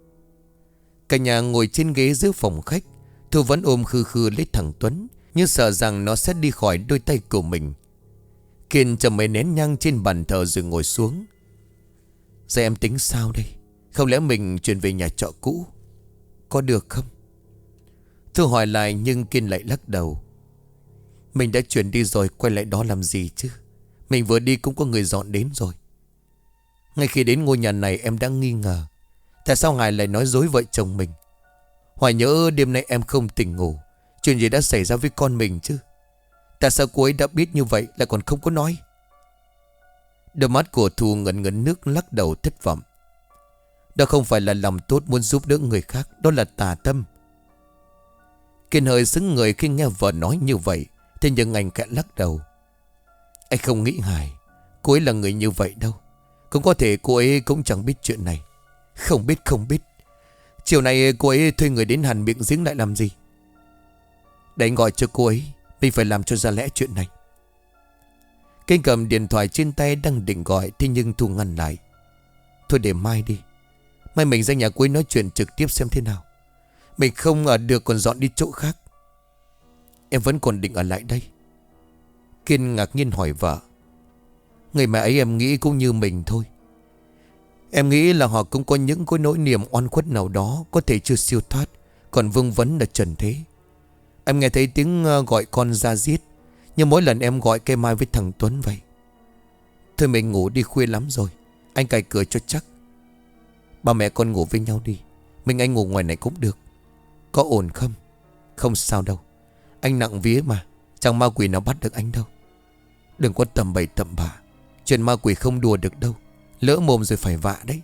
Cả nhà ngồi trên ghế giữa phòng khách. Thu vẫn ôm khư khư lấy thằng Tuấn, như sợ rằng nó sẽ đi khỏi đôi tay của mình. Kiên chầm mấy nén nhang trên bàn thờ rồi ngồi xuống. Giờ em tính sao đây? Không lẽ mình chuyển về nhà trọ cũ, có được không? Thu hỏi lại nhưng Kiên lại lắc đầu. Mình đã chuyển đi rồi, quay lại đó làm gì chứ? Mình vừa đi cũng có người dọn đến rồi. Ngay khi đến ngôi nhà này em đã nghi ngờ, tại sao ngài lại nói dối vợ chồng mình? Hoài nhớ đêm nay em không tỉnh ngủ, chuyện gì đã xảy ra với con mình chứ? Tại sao cô ấy đã biết như vậy lại còn không có nói? Đôi mắt của Thu ngấn ngấn nước, lắc đầu thất vọng. Đó không phải là lòng tốt muốn giúp đỡ người khác, đó là tà tâm. Kiên hơi sững người khi nghe vợ nói như vậy, thế nhưng anh khẽ lắc đầu. Anh không nghĩ ngài, cô ấy là người như vậy đâu. Cũng có thể cô ấy cũng chẳng biết chuyện này. Không biết. Chiều nay cô ấy thuê người đến hàn miệng giếng lại làm gì? Để anh gọi cho cô ấy, mình phải làm cho ra lẽ chuyện này. Kiên cầm điện thoại trên tay đang định gọi, thế nhưng Thu ngăn lại. Thôi để mai đi, mai mình ra nhà cô ấy nói chuyện trực tiếp xem thế nào. Mình không ở được còn dọn đi chỗ khác. Em vẫn còn định ở lại đây. Kiên ngạc nhiên hỏi vợ. Người mẹ ấy em nghĩ cũng như mình thôi. Em nghĩ là họ cũng có những cái nỗi niềm oan khuất nào đó, có thể chưa siêu thoát, còn vương vấn ở trần thế. Em nghe thấy tiếng gọi con ra giết, nhưng mỗi lần em gọi cây mai với thằng Tuấn vậy. Thôi mình ngủ đi, khuya lắm rồi. Anh cài cửa cho chắc. Ba mẹ con ngủ với nhau đi, mình anh ngủ ngoài này cũng được. Có ổn không? Không sao đâu, anh nặng vía mà, chẳng ma quỷ nào bắt được anh đâu. Đừng có tầm bậy tầm bạ, chuyện ma quỷ không đùa được đâu, lỡ mồm rồi phải vạ đấy.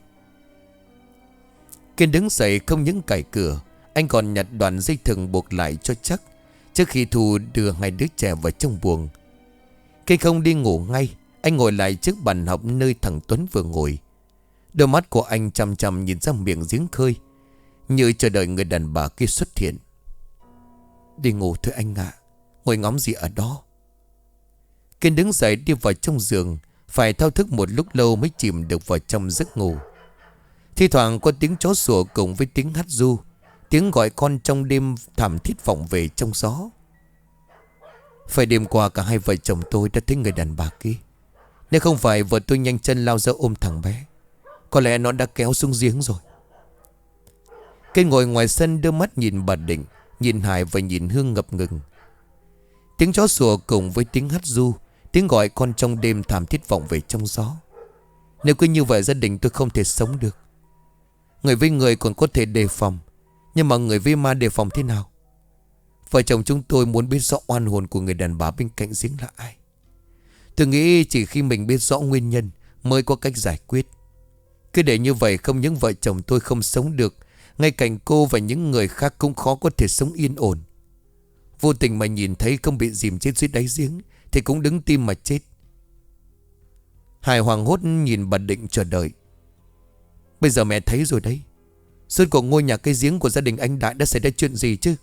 Kiên đứng dậy không những cài cửa, anh còn nhặt đoạn dây thừng buộc lại cho chắc, Trước khi Thu đưa hai đứa trẻ vào trong buồng, Cây không đi ngủ ngay. Anh ngồi lại trước bàn học nơi thằng Tuấn vừa ngồi. Đôi mắt của anh chằm chằm nhìn ra miệng giếng khơi, như chờ đợi người đàn bà kia xuất hiện. Đi ngủ thôi anh ạ. Ngồi ngóng gì ở đó. Kiên đứng dậy đi vào trong giường. Phải thao thức một lúc lâu mới chìm được vào trong giấc ngủ. Thi thoảng có tiếng chó sủa cùng với tiếng hát ru, tiếng gọi con trong đêm thảm thiết vọng về trong gió. Phải đêm qua cả hai vợ chồng tôi đã thấy người đàn bà kia. Nếu không phải vợ tôi nhanh chân lao ra ôm thằng bé, có lẽ nó đã kéo xuống giếng rồi. Kiên ngồi ngoài sân đưa mắt nhìn bà Định, nhìn Hải và nhìn Hương ngập ngừng. Tiếng chó sủa cùng với tiếng hát ru, tiếng gọi con trong đêm thảm thiết vọng về trong gió. Nếu cứ như vậy gia đình tôi không thể sống được. Người với người còn có thể đề phòng, nhưng mà người với ma đề phòng thế nào? Vợ chồng chúng tôi muốn biết rõ oan hồn của người đàn bà bên cạnh giếng là ai. Tôi nghĩ chỉ khi mình biết rõ nguyên nhân mới có cách giải quyết. Cứ để như vậy không những vợ chồng tôi không sống được, ngay cạnh cô và những người khác cũng khó có thể sống yên ổn. Vô tình mà nhìn thấy không bị dìm chết dưới đáy giếng thì cũng đứng tim mà chết. Hải hoảng hốt nhìn bà Định chờ đợi. Bây giờ mẹ thấy rồi đấy. Suốt cuộc ngôi nhà cây giếng của gia đình anh Đại đã xảy ra chuyện gì chứ?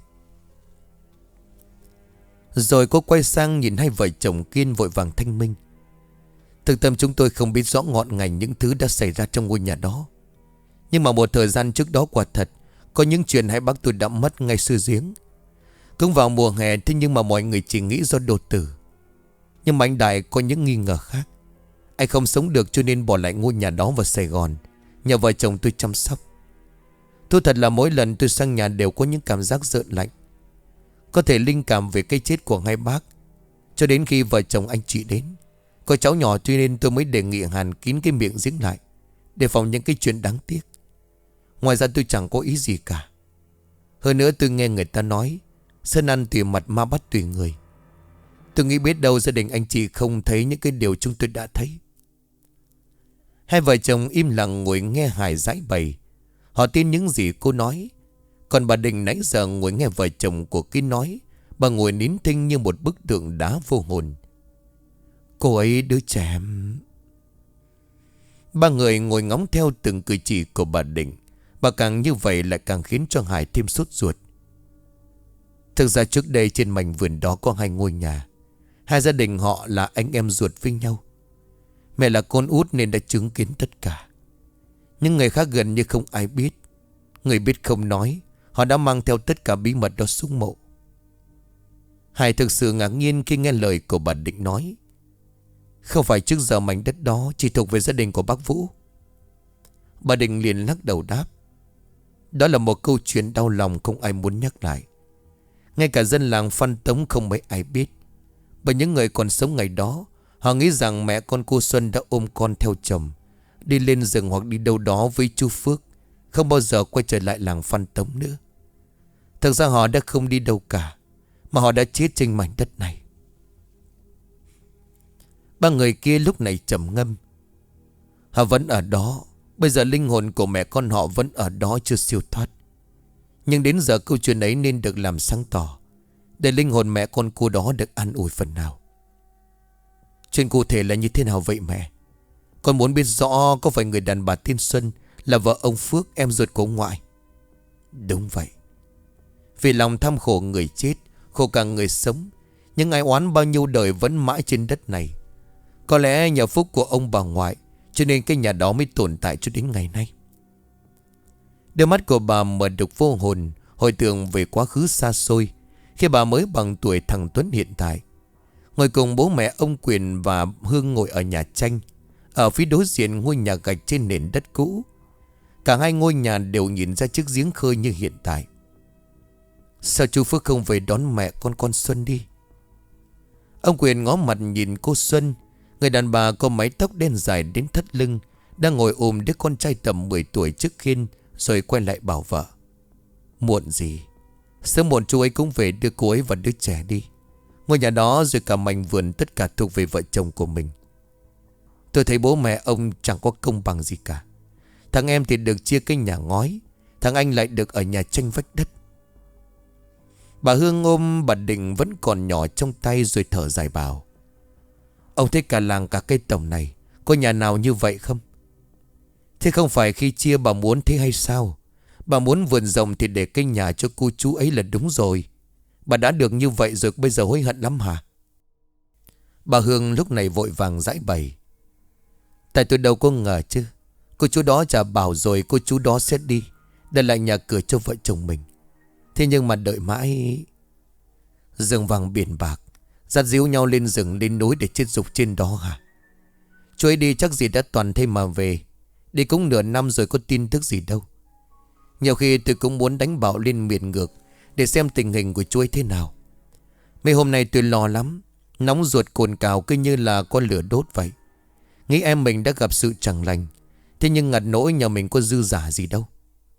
Rồi cô quay sang nhìn hai vợ chồng Kiên vội vàng thanh minh. Thực tâm chúng tôi không biết rõ ngọn ngành những thứ đã xảy ra trong ngôi nhà đó. Nhưng mà một thời gian trước đó quả thật có những chuyện hai bác tôi đã mất ngay xưa giếng. Cũng vào mùa hè, thế nhưng mà mọi người chỉ nghĩ do đột tử. Nhưng mà anh Đại có những nghi ngờ khác. Anh không sống được cho nên bỏ lại ngôi nhà đó vào Sài Gòn, nhờ vợ chồng tôi chăm sóc. Thú thật là mỗi lần tôi sang nhà đều có những cảm giác rợn lạnh. Có thể linh cảm về cái chết của hai bác. Cho đến khi vợ chồng anh chị đến, có cháu nhỏ tuy nên tôi mới đề nghị hàn kín cái miệng giếng lại, để phòng những cái chuyện đáng tiếc. Ngoài ra tôi chẳng có ý gì cả. Hơn nữa tôi nghe người ta nói sân ăn tùy mặt ma bắt tùy người. Tôi nghĩ biết đâu gia đình anh chị không thấy những cái điều chúng tôi đã thấy. Hai vợ chồng im lặng ngồi nghe Hải giải bày. Họ tin những gì cô nói. Còn bà Định nãy giờ ngồi nghe vợ chồng của Kiên nói, bà ngồi nín thinh như một bức tượng đá vô hồn. Cô ấy đứa trẻ. Ba người ngồi ngóng theo từng cử chỉ của bà Định. Bà càng như vậy lại càng khiến cho Hải thêm sốt ruột. Thực ra trước đây trên mảnh vườn đó có hai ngôi nhà. Hai gia đình họ là anh em ruột với nhau. Mẹ là con út nên đã chứng kiến tất cả. Nhưng người khác gần như không ai biết. Người biết không nói. Họ đã mang theo tất cả bí mật đó xuống mộ. Hải thực sự ngạc nhiên khi nghe lời của bà Định nói. Không phải trước giờ mảnh đất đó chỉ thuộc về gia đình của bác Vũ. Bà Định liền lắc đầu đáp. Đó là một câu chuyện đau lòng không ai muốn nhắc lại. Ngay cả dân làng Phan Tống không mấy ai biết. Bởi những người còn sống ngày đó, họ nghĩ rằng mẹ con cô Xuân đã ôm con theo chồng, đi lên rừng hoặc đi đâu đó với chú Phước, không bao giờ quay trở lại làng Phan Tống nữa. Thực ra họ đã không đi đâu cả, mà họ đã chết trên mảnh đất này. Ba người kia lúc này trầm ngâm. Họ vẫn ở đó. Bây giờ linh hồn của mẹ con họ vẫn ở đó chưa siêu thoát. Nhưng đến giờ câu chuyện ấy nên được làm sáng tỏ, để linh hồn mẹ con cô đó được an ủi phần nào. Chuyện cụ thể là như thế nào vậy mẹ? Con muốn biết rõ có phải người đàn bà tên Xuân là vợ ông Phước, em ruột của ông ngoại? Đúng vậy. Vì lòng tham khổ người chết, khổ cả người sống, nhưng ai oán bao nhiêu đời vẫn mãi trên đất này. Có lẽ nhờ phúc của ông bà ngoại, cho nên cái nhà đó mới tồn tại cho đến ngày nay. Đôi mắt của bà mở đục vô hồn, hồi tưởng về quá khứ xa xôi, khi bà mới bằng tuổi thằng Tuấn hiện tại. Ngồi cùng bố mẹ ông Quyền và Hương ngồi ở nhà tranh, ở phía đối diện ngôi nhà gạch trên nền đất cũ. Cả hai ngôi nhà đều nhìn ra chiếc giếng khơi như hiện tại. Sao chú Phước không về đón mẹ con Xuân đi? Ông Quyền ngó mặt nhìn cô Xuân, người đàn bà có mái tóc đen dài đến thắt lưng, đang ngồi ôm đứa con trai tầm 10 tuổi trước khiên, rồi quay lại bảo vợ. Muộn gì, sớm muộn chú ấy cũng về đưa cô ấy và đứa trẻ đi. Ngôi nhà đó rồi cả mảnh vườn tất cả thuộc về vợ chồng của mình. Tôi thấy bố mẹ ông chẳng có công bằng gì cả. Thằng em thì được chia cái nhà ngói, thằng anh lại được ở nhà tranh vách đất. Bà Hương ôm bà Định vẫn còn nhỏ trong tay rồi thở dài bảo: Ông thấy cả làng cả cây tổng này có nhà nào như vậy không? Thế không phải khi chia bà muốn thế hay sao? Bà muốn vườn rộng thì để cây nhà cho cô chú ấy là đúng rồi. Bà đã được như vậy rồi bây giờ hối hận lắm hả? Bà Hương lúc này vội vàng giải bày: Tại tôi đâu có ngờ chứ. Cô chú đó chả bảo rồi cô chú đó sẽ đi, để lại nhà cửa cho vợ chồng mình. Thế nhưng mà đợi mãi. Rừng vàng biển bạc, dắt díu nhau lên rừng lên núi để chết dục trên đó hả? Chú ấy đi chắc gì đã toàn thêm mà về. Đi cũng nửa năm rồi có tin tức gì đâu. Nhiều khi tôi cũng muốn đánh bạo lên miền ngược để xem tình hình của chú ấy thế nào. Mấy hôm nay tôi lo lắm, nóng ruột cồn cào cứ như là con lửa đốt vậy. Nghĩ em mình đã gặp sự chẳng lành. Thế nhưng ngặt nỗi nhà mình có dư giả gì đâu.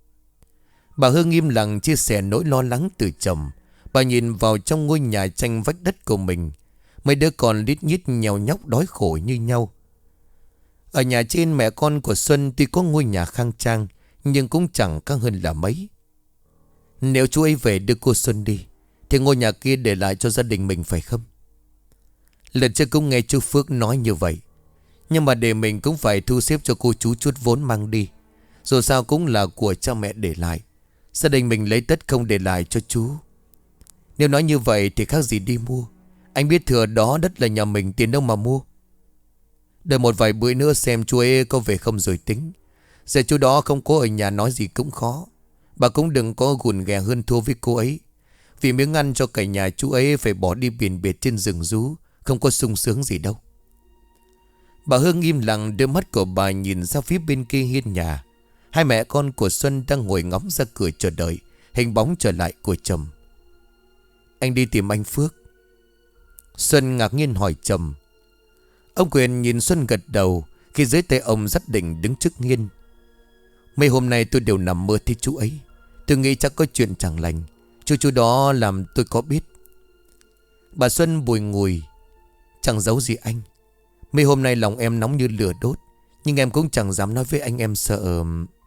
Bà Hương im lặng chia sẻ nỗi lo lắng từ chồng. Bà nhìn vào trong ngôi nhà tranh vách đất của mình. Mấy đứa con lít nhít nhèo nhóc đói khổ như nhau. Ở nhà trên mẹ con của Xuân tuy có ngôi nhà khang trang, nhưng cũng chẳng cao hơn là mấy. Nếu chú ấy về đưa cô Xuân đi thì ngôi nhà kia để lại cho gia đình mình phải không? Lần trước cũng nghe chú Phước nói như vậy. Nhưng mà để mình cũng phải thu xếp cho cô chú chút vốn mang đi. Dù sao cũng là của cha mẹ để lại. Gia đình mình lấy tất không để lại cho chú. Nếu nói như vậy thì khác gì đi mua. Anh biết thừa đó đất là nhà mình, tiền đâu mà mua. Đợi một vài bữa nữa xem chú ấy có về không rồi tính. Giờ chú đó không có ở nhà nói gì cũng khó. Bà cũng đừng có gùn ghè hơn thua với cô ấy. Vì miếng ăn cho cả nhà chú ấy phải bỏ đi biển biệt trên rừng rú, không có sung sướng gì đâu. Bà Hương im lặng, đôi mắt của bà nhìn ra phía bên kia hiên nhà. Hai mẹ con của Xuân đang ngồi ngóng ra cửa chờ đợi hình bóng trở lại của chồng. Anh đi tìm anh Phước? Xuân ngạc nhiên hỏi chồng. Ông Quyền nhìn Xuân gật đầu khi dưới tay ông dắt Định đứng trước nghiên. Mấy hôm nay tôi đều nằm mơ thấy chú ấy. Tôi nghĩ chắc có chuyện chẳng lành. Chú đó làm tôi có biết. Bà Xuân bùi ngùi. Chẳng giấu gì anh. Mấy hôm nay lòng em nóng như lửa đốt, nhưng em cũng chẳng dám nói với anh, em sợ.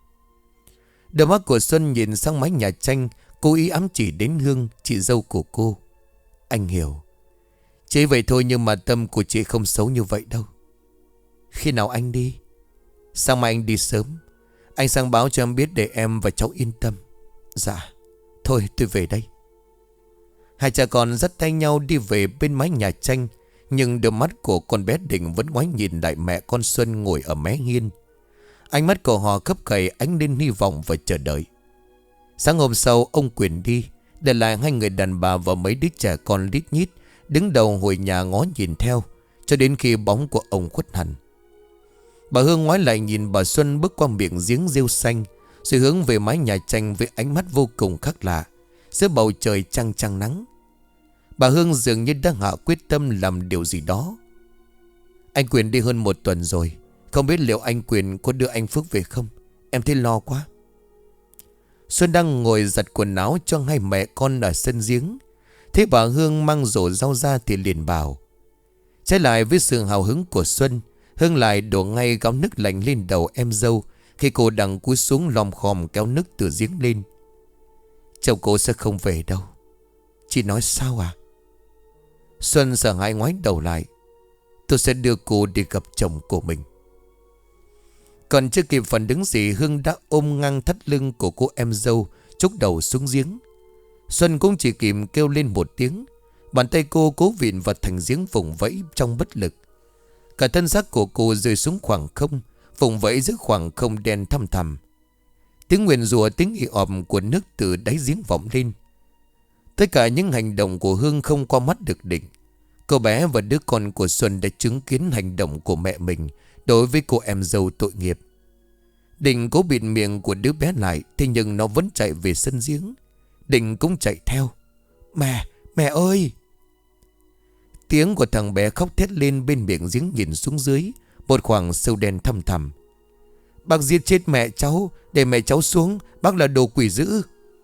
Đôi mắt của Xuân nhìn sang mái nhà tranh, cố ý ám chỉ đến Hương, chị dâu của cô. Anh hiểu. Chỉ vậy thôi nhưng mà tâm của chị không xấu như vậy đâu. Khi nào anh đi? Sáng mai anh đi sớm. Anh sang báo cho em biết để em và cháu yên tâm. Dạ. Thôi tôi về đây. Hai cha con dắt tay nhau đi về bên mái nhà tranh. Nhưng đôi mắt của con bé Định vẫn ngoái nhìn lại mẹ con Xuân ngồi ở mé hiên. Ánh mắt của họ khấp khởi ánh lên hy vọng và chờ đợi. Sáng hôm sau ông Quyền đi, để lại hai người đàn bà và mấy đứa trẻ con lít nhít đứng đầu hồi nhà ngó nhìn theo, cho đến khi bóng của ông khuất hẳn. Bà Hương ngoái lại nhìn bà Xuân bước qua miệng giếng rêu xanh, rồi hướng về mái nhà tranh với ánh mắt vô cùng khác lạ, giữa bầu trời trăng trăng nắng. Bà Hương dường như đang hạ quyết tâm làm điều gì đó. Anh Quyền đi hơn 1 tuần rồi, không biết liệu anh Quyền có đưa anh Phước về không? Em thấy lo quá. Xuân đang ngồi giặt quần áo cho hai mẹ con ở sân giếng. Thấy bà Hương mang rổ rau ra thì liền bảo. Trái lại với sự hào hứng của Xuân, Hương lại đổ ngay gáo nước lạnh lên đầu em dâu khi cô đang cúi xuống lom khom kéo nước từ giếng lên. Chồng cô sẽ không về đâu. Chị nói sao à? Xuân sợ hãi ngoái đầu lại. Tôi sẽ đưa cô đi gặp chồng của mình. Còn chưa kịp phản ứng gì, Hương đã ôm ngang thắt lưng của cô em dâu, chúc đầu xuống giếng. Xuân cũng chỉ kịp kêu lên một tiếng. Bàn tay cô cố vịn vào thành giếng vùng vẫy trong bất lực. Cả thân xác của cô rơi xuống khoảng không, vùng vẫy giữa khoảng không đen thăm thẳm. Tiếng nguyền rủa, tiếng ì ỏm của nước từ đáy giếng vọng lên. Tất cả những hành động của Hương không qua mắt được Định. Cô bé và đứa con của Xuân đã chứng kiến hành động của mẹ mình đối với cô em dâu tội nghiệp. Định cố bịt miệng của đứa bé lại, thế nhưng nó vẫn chạy về sân giếng. Định cũng chạy theo. Mẹ ơi! Tiếng của thằng bé khóc thét lên bên miệng giếng nhìn xuống dưới, một khoảng sâu đen thăm thẳm. Bác giết chết mẹ cháu, để mẹ cháu xuống, bác là đồ quỷ dữ.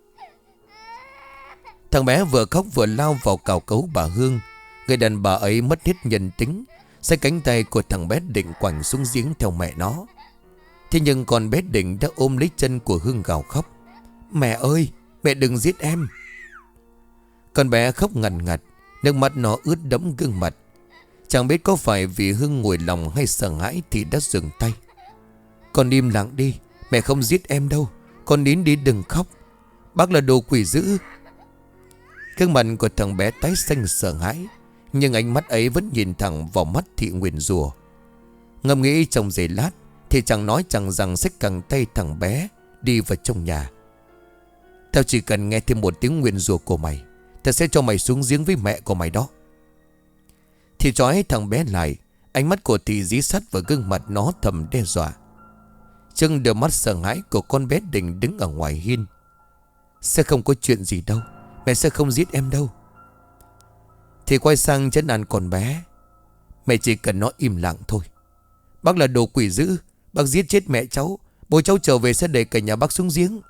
Thằng bé vừa khóc vừa lao vào cào cấu bà Hương. Người đàn bà ấy mất hết nhân tính, xách cánh tay của thằng bé Định quẳng xuống giếng theo mẹ nó. Thế nhưng con bé Định đã ôm lấy chân của Hương gào khóc. Mẹ ơi, mẹ đừng giết em. Con bé khóc ngằn ngặt, nước mắt nó ướt đẫm gương mặt. Chẳng biết có phải vì Hưng nguội lòng hay sợ hãi thì đã dừng tay. Con im lặng đi, mẹ không giết em đâu. Con nín đi, đừng khóc. Bác là đồ quỷ dữ. Gương mặt của thằng bé tái xanh sợ hãi, nhưng ánh mắt ấy vẫn nhìn thẳng vào mắt Thị nguyền rủa. Ngẫm nghĩ trong giây lát thì chẳng nói chẳng rằng xách cẳng tay thằng bé đi vào trong nhà. Tao chỉ cần nghe thêm một tiếng nguyền rủa của mày, tao sẽ cho mày xuống giếng với mẹ của mày đó. Thì trói thằng bé lại. Ánh mắt của Thị dí sát vào gương mặt nó thầm đe dọa. Trưng đôi mắt sợ hãi của con bé Đình đứng ở ngoài hiên. Sẽ không có chuyện gì đâu, mẹ sẽ không giết em đâu. Thì quay sang trấn an con bé. Mẹ chỉ cần nó im lặng thôi. Bác là đồ quỷ dữ, bác giết chết mẹ cháu, bố cháu trở về sẽ đẩy cả nhà bác xuống giếng.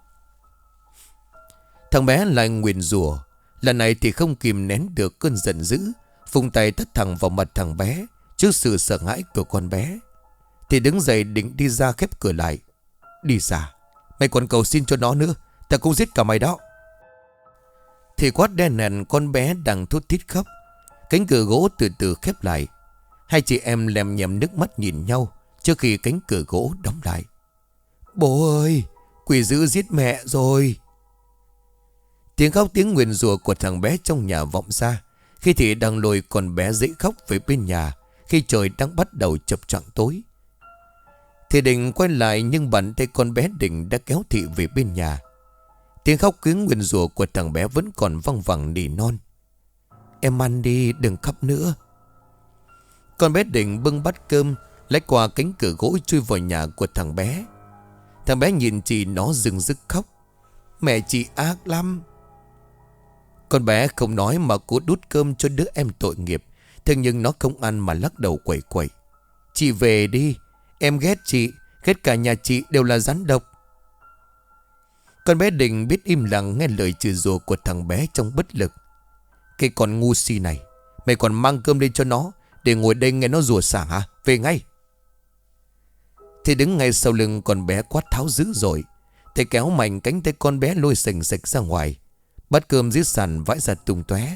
Thằng bé lại nguyền rủa. Lần này thì không kìm nén được cơn giận dữ, vung tay tát thẳng vào mặt thằng bé. Trước sự sợ hãi của con bé thì đứng dậy định đi ra khép cửa lại. Đi ra, mày còn cầu xin cho nó nữa, ta cũng giết cả mày đó. Thì quát đen nền con bé đang thút thít khóc. Cánh cửa gỗ từ từ khép lại. Hai chị em lem nhèm nước mắt nhìn nhau trước khi cánh cửa gỗ đóng lại. Bố ơi, quỷ dữ giết mẹ rồi. Tiếng khóc tiếng nguyền rủa của thằng bé trong nhà vọng ra khi Thị đang lôi con bé dãy khóc về bên nhà khi trời đang bắt đầu chập choạng tối. Thì Định quay lại nhưng bàn tay con bé Định đã kéo Thị về bên nhà. Tiếng khóc tiếng nguyền rủa của thằng bé vẫn còn văng vẳng nỉ non. Em ăn đi, đừng khóc nữa. Con bé Định bưng bát cơm lách qua cánh cửa gỗ chui vào nhà của thằng bé. Thằng bé nhìn chị nó dừng dứt khóc. Mẹ chị ác lắm. Con bé không nói mà cố đút cơm cho đứa em tội nghiệp. Thế nhưng nó không ăn mà lắc đầu quẩy quẩy. Chị về đi, em ghét chị, ghét cả nhà chị đều là rắn độc. Con bé Định biết im lặng nghe lời chửi rủa của thằng bé trong bất lực. Cái con ngu si này, mày còn mang cơm lên cho nó để ngồi đây nghe nó rủa xả hả? Về ngay. Thì đứng ngay sau lưng con bé quát tháo dữ rồi. Thầy kéo mạnh cánh tay con bé lôi sành sạch ra ngoài. Bát cơm dưới sàn vãi ra tung tóe.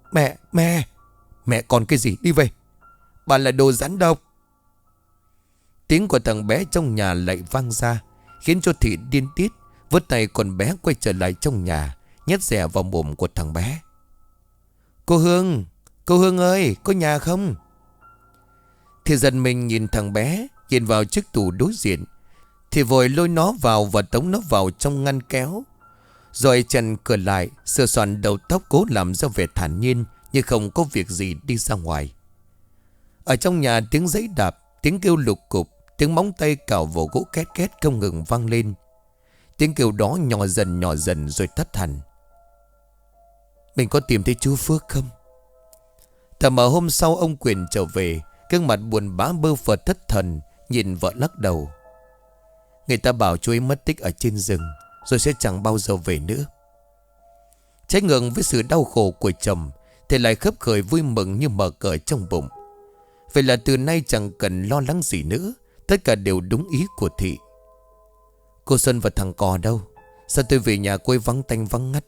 Mẹ còn cái gì, đi về. Bà là đồ rắn độc. Tiếng của thằng bé trong nhà lại vang ra, khiến cho Thị điên tiết. Vớt tay con bé quay trở lại trong nhà, nhét dẻ vào mồm của thằng bé. Cô Hương ơi, có nhà không? Thì giật mình nhìn thằng bé, nhìn vào chiếc tủ đối diện. Thì vội lôi nó vào và tống nó vào trong ngăn kéo. Rồi chặn cửa lại, sửa soạn đầu tóc cố làm ra vẻ thản nhiên, như không có việc gì đi ra ngoài. Ở trong nhà tiếng giấy đạp, tiếng kêu lục cục, tiếng móng tay cào vào gỗ két két không ngừng vang lên. Tiếng kêu đó nhỏ dần rồi tắt hẳn. Mình có tìm thấy chú Phước không? Thở mà hôm sau ông Quyền trở về, gương mặt buồn bã bơ phờ thất thần, nhìn vợ lắc đầu. Người ta bảo chú ấy mất tích ở trên rừng, rồi sẽ chẳng bao giờ về nữa. Trái ngược với sự đau khổ của chồng, thì lại khấp khởi vui mừng như mở cờ trong bụng. Vậy là từ nay chẳng cần lo lắng gì nữa, tất cả đều đúng ý của Thị. Cô Xuân và thằng Cò đâu? Sao tôi về nhà cô ấy vắng tanh vắng ngắt?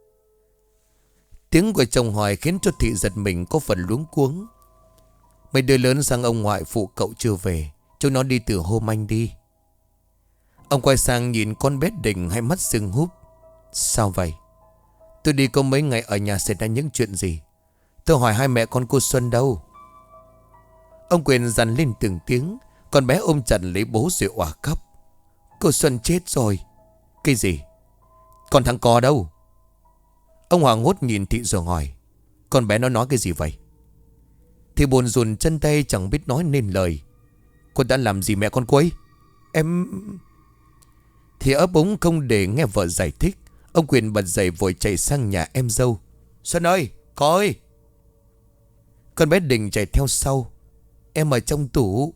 Tiếng của chồng hỏi khiến cho Thị giật mình có phần luống cuống. Mấy đứa lớn sang ông ngoại phụ cậu chưa về, chúng nó đi từ hôm anh đi. Ông quay sang nhìn con bé Đình, hai mắt sưng húp. Sao vậy? Tôi đi có mấy ngày ở nhà xảy ra những chuyện gì? Tôi hỏi hai mẹ con cô Xuân đâu? Ông Quyền dằn lên từng tiếng. Con bé ôm chặt lấy bố rồi òa khóc. Cô Xuân chết rồi. Cái gì? Còn thằng Cò đâu? Ông hoảng hốt nhìn Thị rồi hỏi. Con bé nó nói cái gì vậy? Thì buồn rùn chân tay chẳng biết nói nên lời. Cô đã làm gì mẹ con cô ấy? Em... Thì ấp úng không để nghe vợ giải thích. Ông Quyền bật dậy vội chạy sang nhà em dâu. Xuân ơi, Cò ơi. Con bé Đình chạy theo sau. Em ở trong tủ.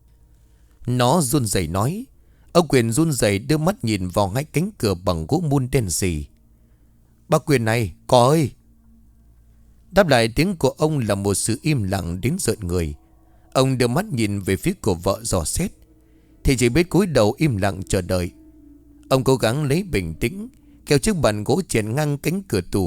Nó run rẩy nói. Ông Quyền run rẩy đưa mắt nhìn vào hai cánh cửa bằng gỗ mun đen sì. Bác Quyền này, Cò ơi. Đáp lại tiếng của ông là một sự im lặng đến rợn người. Ông đưa mắt nhìn về phía của vợ dò xét, thì chỉ biết cúi đầu im lặng chờ đợi. Ông cố gắng lấy bình tĩnh, kéo chiếc bàn gỗ chèn ngang cánh cửa tủ,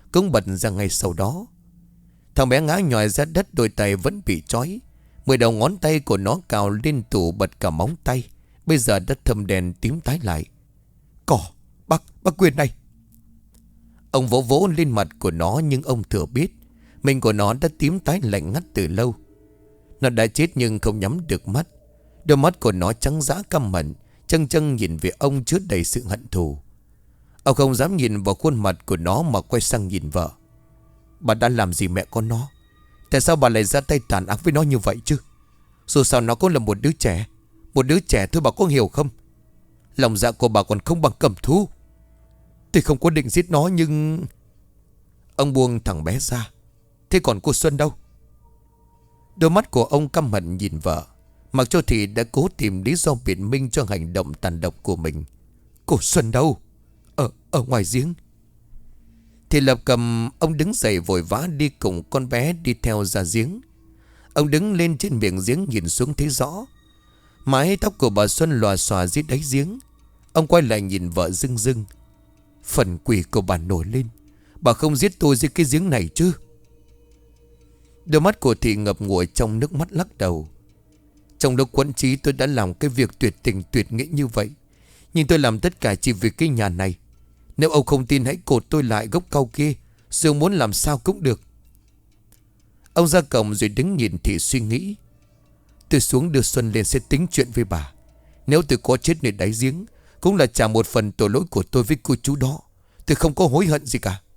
cũng bật ra ngay sau đó. Thằng bé ngã nhòi ra đất, đôi tay vẫn bị trói. 10 đầu ngón tay của nó cào lên tủ bật cả móng tay. Bây giờ đã thâm đen tím tái lại. Cỏ, bác Quyền này. Ông vỗ vỗ lên mặt của nó, nhưng ông thừa biết mình của nó đã tím tái lạnh ngắt từ lâu. Nó đã chết nhưng không nhắm được mắt. Đôi mắt của nó trắng dã căm hận, châng châng nhìn về ông chứa đầy sự hận thù. Ông không dám nhìn vào khuôn mặt của nó mà quay sang nhìn vợ. Bà đã làm gì mẹ con nó? Tại sao bà lại ra tay tàn ác với nó như vậy chứ? Dù sao nó cũng là một đứa trẻ. Một đứa trẻ thôi, bà có hiểu không? Lòng dạ của bà còn không bằng cầm thú. Tôi không có định giết nó nhưng... Ông buông thằng bé ra. Thế còn cô Xuân đâu? Đôi mắt của ông căm hận nhìn vợ. Mặc cho Thị đã cố tìm lý do biện minh cho hành động tàn độc của mình. Cô Xuân đâu? Ở ngoài giếng. Thì Lập cầm ông đứng dậy vội vã đi cùng con bé đi theo ra giếng. Ông đứng lên trên miệng giếng nhìn xuống thấy rõ. Mái tóc của bà Xuân lòa xòa dưới đáy giếng. Ông quay lại nhìn vợ rưng rưng. Phần quỷ của bà nổi lên. Bà không giết tôi dưới cái giếng này chứ? Đôi mắt của Thị ngập ngùi trong nước mắt lắc đầu. Trong lúc quẫn trí tôi đã làm cái việc tuyệt tình tuyệt nghĩa như vậy. Nhưng tôi làm tất cả chỉ vì cái nhà này. Nếu ông không tin hãy cột tôi lại gốc cau kia, rồi muốn làm sao cũng được. Ông ra cổng rồi đứng nhìn Thị suy nghĩ. Tôi xuống đưa Xuân lên sẽ tính chuyện với bà. Nếu tôi có chết nơi đáy giếng, cũng là trả một phần tội lỗi của tôi với cô chú đó. Tôi không có hối hận gì cả.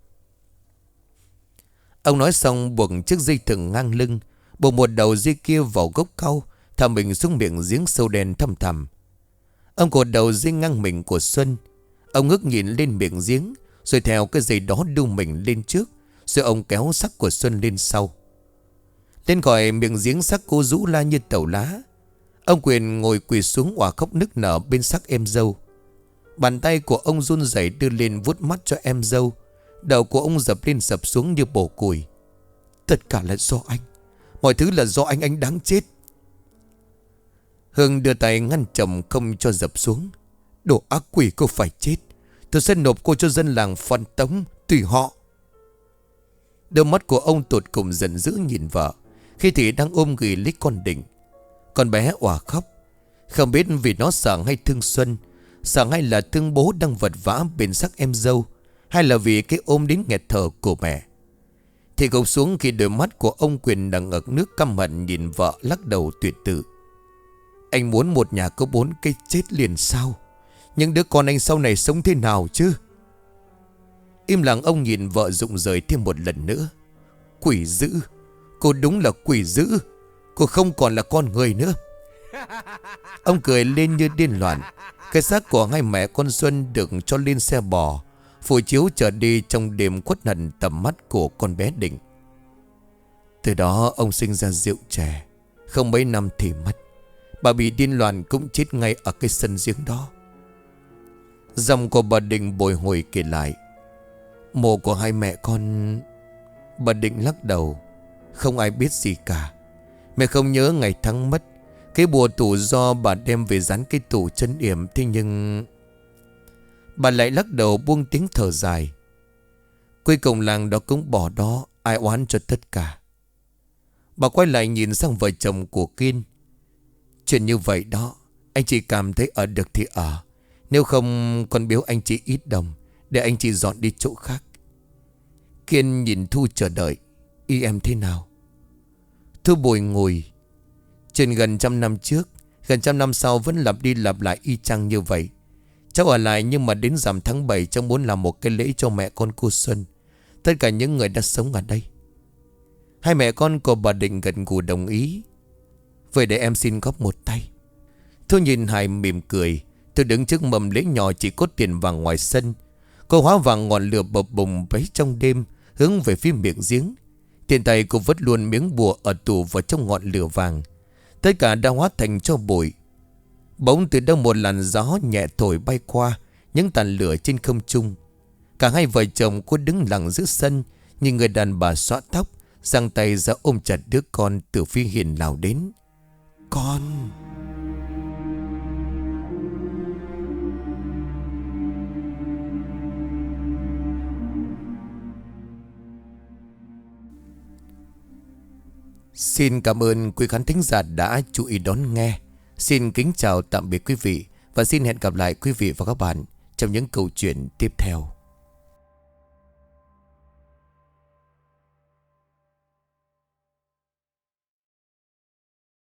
Ông nói xong buộc chiếc dây thừng ngang lưng, buộc một đầu dây kia vào gốc cau, thả mình xuống miệng giếng sâu đen thăm thẳm. Ông cột đầu dây ngang mình của Xuân. Ông ngước nhìn lên miệng giếng, rồi theo cái dây đó đu mình lên trước, rồi ông kéo xác của Xuân lên sau. Lên khỏi miệng giếng, xác cô rũ la như tàu lá. Ông Quyền ngồi quỳ xuống òa khóc nức nở bên xác em dâu. Bàn tay của ông run rẩy đưa lên vuốt mắt cho em dâu. Đầu của ông dập lên dập xuống như bổ củi. Tất cả là do anh. Mọi thứ là do anh đáng chết. Hương đưa tay ngăn chồng không cho dập xuống. Đồ ác quỷ, cô phải chết. Tôi sẽ nộp cô cho dân làng Phan Tống, tùy họ. Đôi mắt của ông tột cùng giận dữ nhìn vợ, khi Thị đang ôm ghì lấy con Định. Con bé òa khóc. Không biết vì nó sợ hay thương Xuân, sợ hay là thương bố đang vật vã bên xác em dâu, hay là vì cái ôm đến nghẹt thở của mẹ. Thì gục xuống khi đôi mắt của ông Quyền đang ngực nước căm hận nhìn vợ lắc đầu tuyệt tự. Anh muốn một nhà có 4 cái chết liền sao? Nhưng đứa con anh sau này sống thế nào chứ? Im lặng ông nhìn vợ rụng rời thêm một lần nữa. Quỷ dữ. Cô đúng là quỷ dữ. Cô không còn là con người nữa. Ông cười lên như điên loạn. Cái xác của hai mẹ con Xuân được cho lên xe bò, phù chiếu chở đi trong đêm khuất hận tầm mắt của con bé Định. Từ đó ông sinh ra rượu chè. Không mấy năm thì mất. Bà bị điên loạn cũng chết ngay ở cái sân giếng đó. Dòng của bà Định bồi hồi kể lại. Mộ của hai mẹ con... Bà Định lắc đầu. Không ai biết gì cả. Mẹ không nhớ ngày tháng mất. Cái bùa tủ do bà đem về dán cái tủ trấn yểm. Thế nhưng... Bà lại lắc đầu buông tiếng thở dài. Cuối cùng làng đó cũng bỏ đó. Ai oán cho tất cả. Bà quay lại nhìn sang vợ chồng của Kiên. Chuyện như vậy đó, anh chị cảm thấy ở được thì ở. Nếu không con biếu anh chị ít đồng, để anh chị dọn đi chỗ khác. Kiên nhìn Thu chờ đợi. Ý em thế nào? Thu bồi ngồi. Chuyện gần 100 năm trước, gần 100 năm sau vẫn lặp đi lặp lại y chang như vậy. Cháu ở lại, nhưng mà đến rằm tháng 7 cháu muốn làm một cái lễ cho mẹ con cô Xuân, tất cả những người đã sống ở đây. Hai mẹ con của bà Định gật gù đồng ý. Vậy để em xin góp một tay. Thu nhìn Hải mỉm cười. Tôi đứng trước mầm lễ nhỏ chỉ có tiền vàng ngoài sân. Cô hóa vàng ngọn lửa bập bùng bấy trong đêm, hướng về phía miệng giếng. Tiền tay cô vứt luôn miếng bùa ở tủ vào trong ngọn lửa vàng. Tất cả đã hóa thành tro bụi. Bỗng từ đâu một làn gió nhẹ thổi bay qua những tàn lửa trên không trung. Cả hai vợ chồng cô đứng lặng giữa sân, như người đàn bà xõa tóc, giang tay ra ôm chặt đứa con từ phía hiền nào đến. Con... Xin cảm ơn quý khán thính giả đã chú ý đón nghe. Xin kính chào tạm biệt quý vị và xin hẹn gặp lại quý vị và các bạn trong những câu chuyện tiếp theo.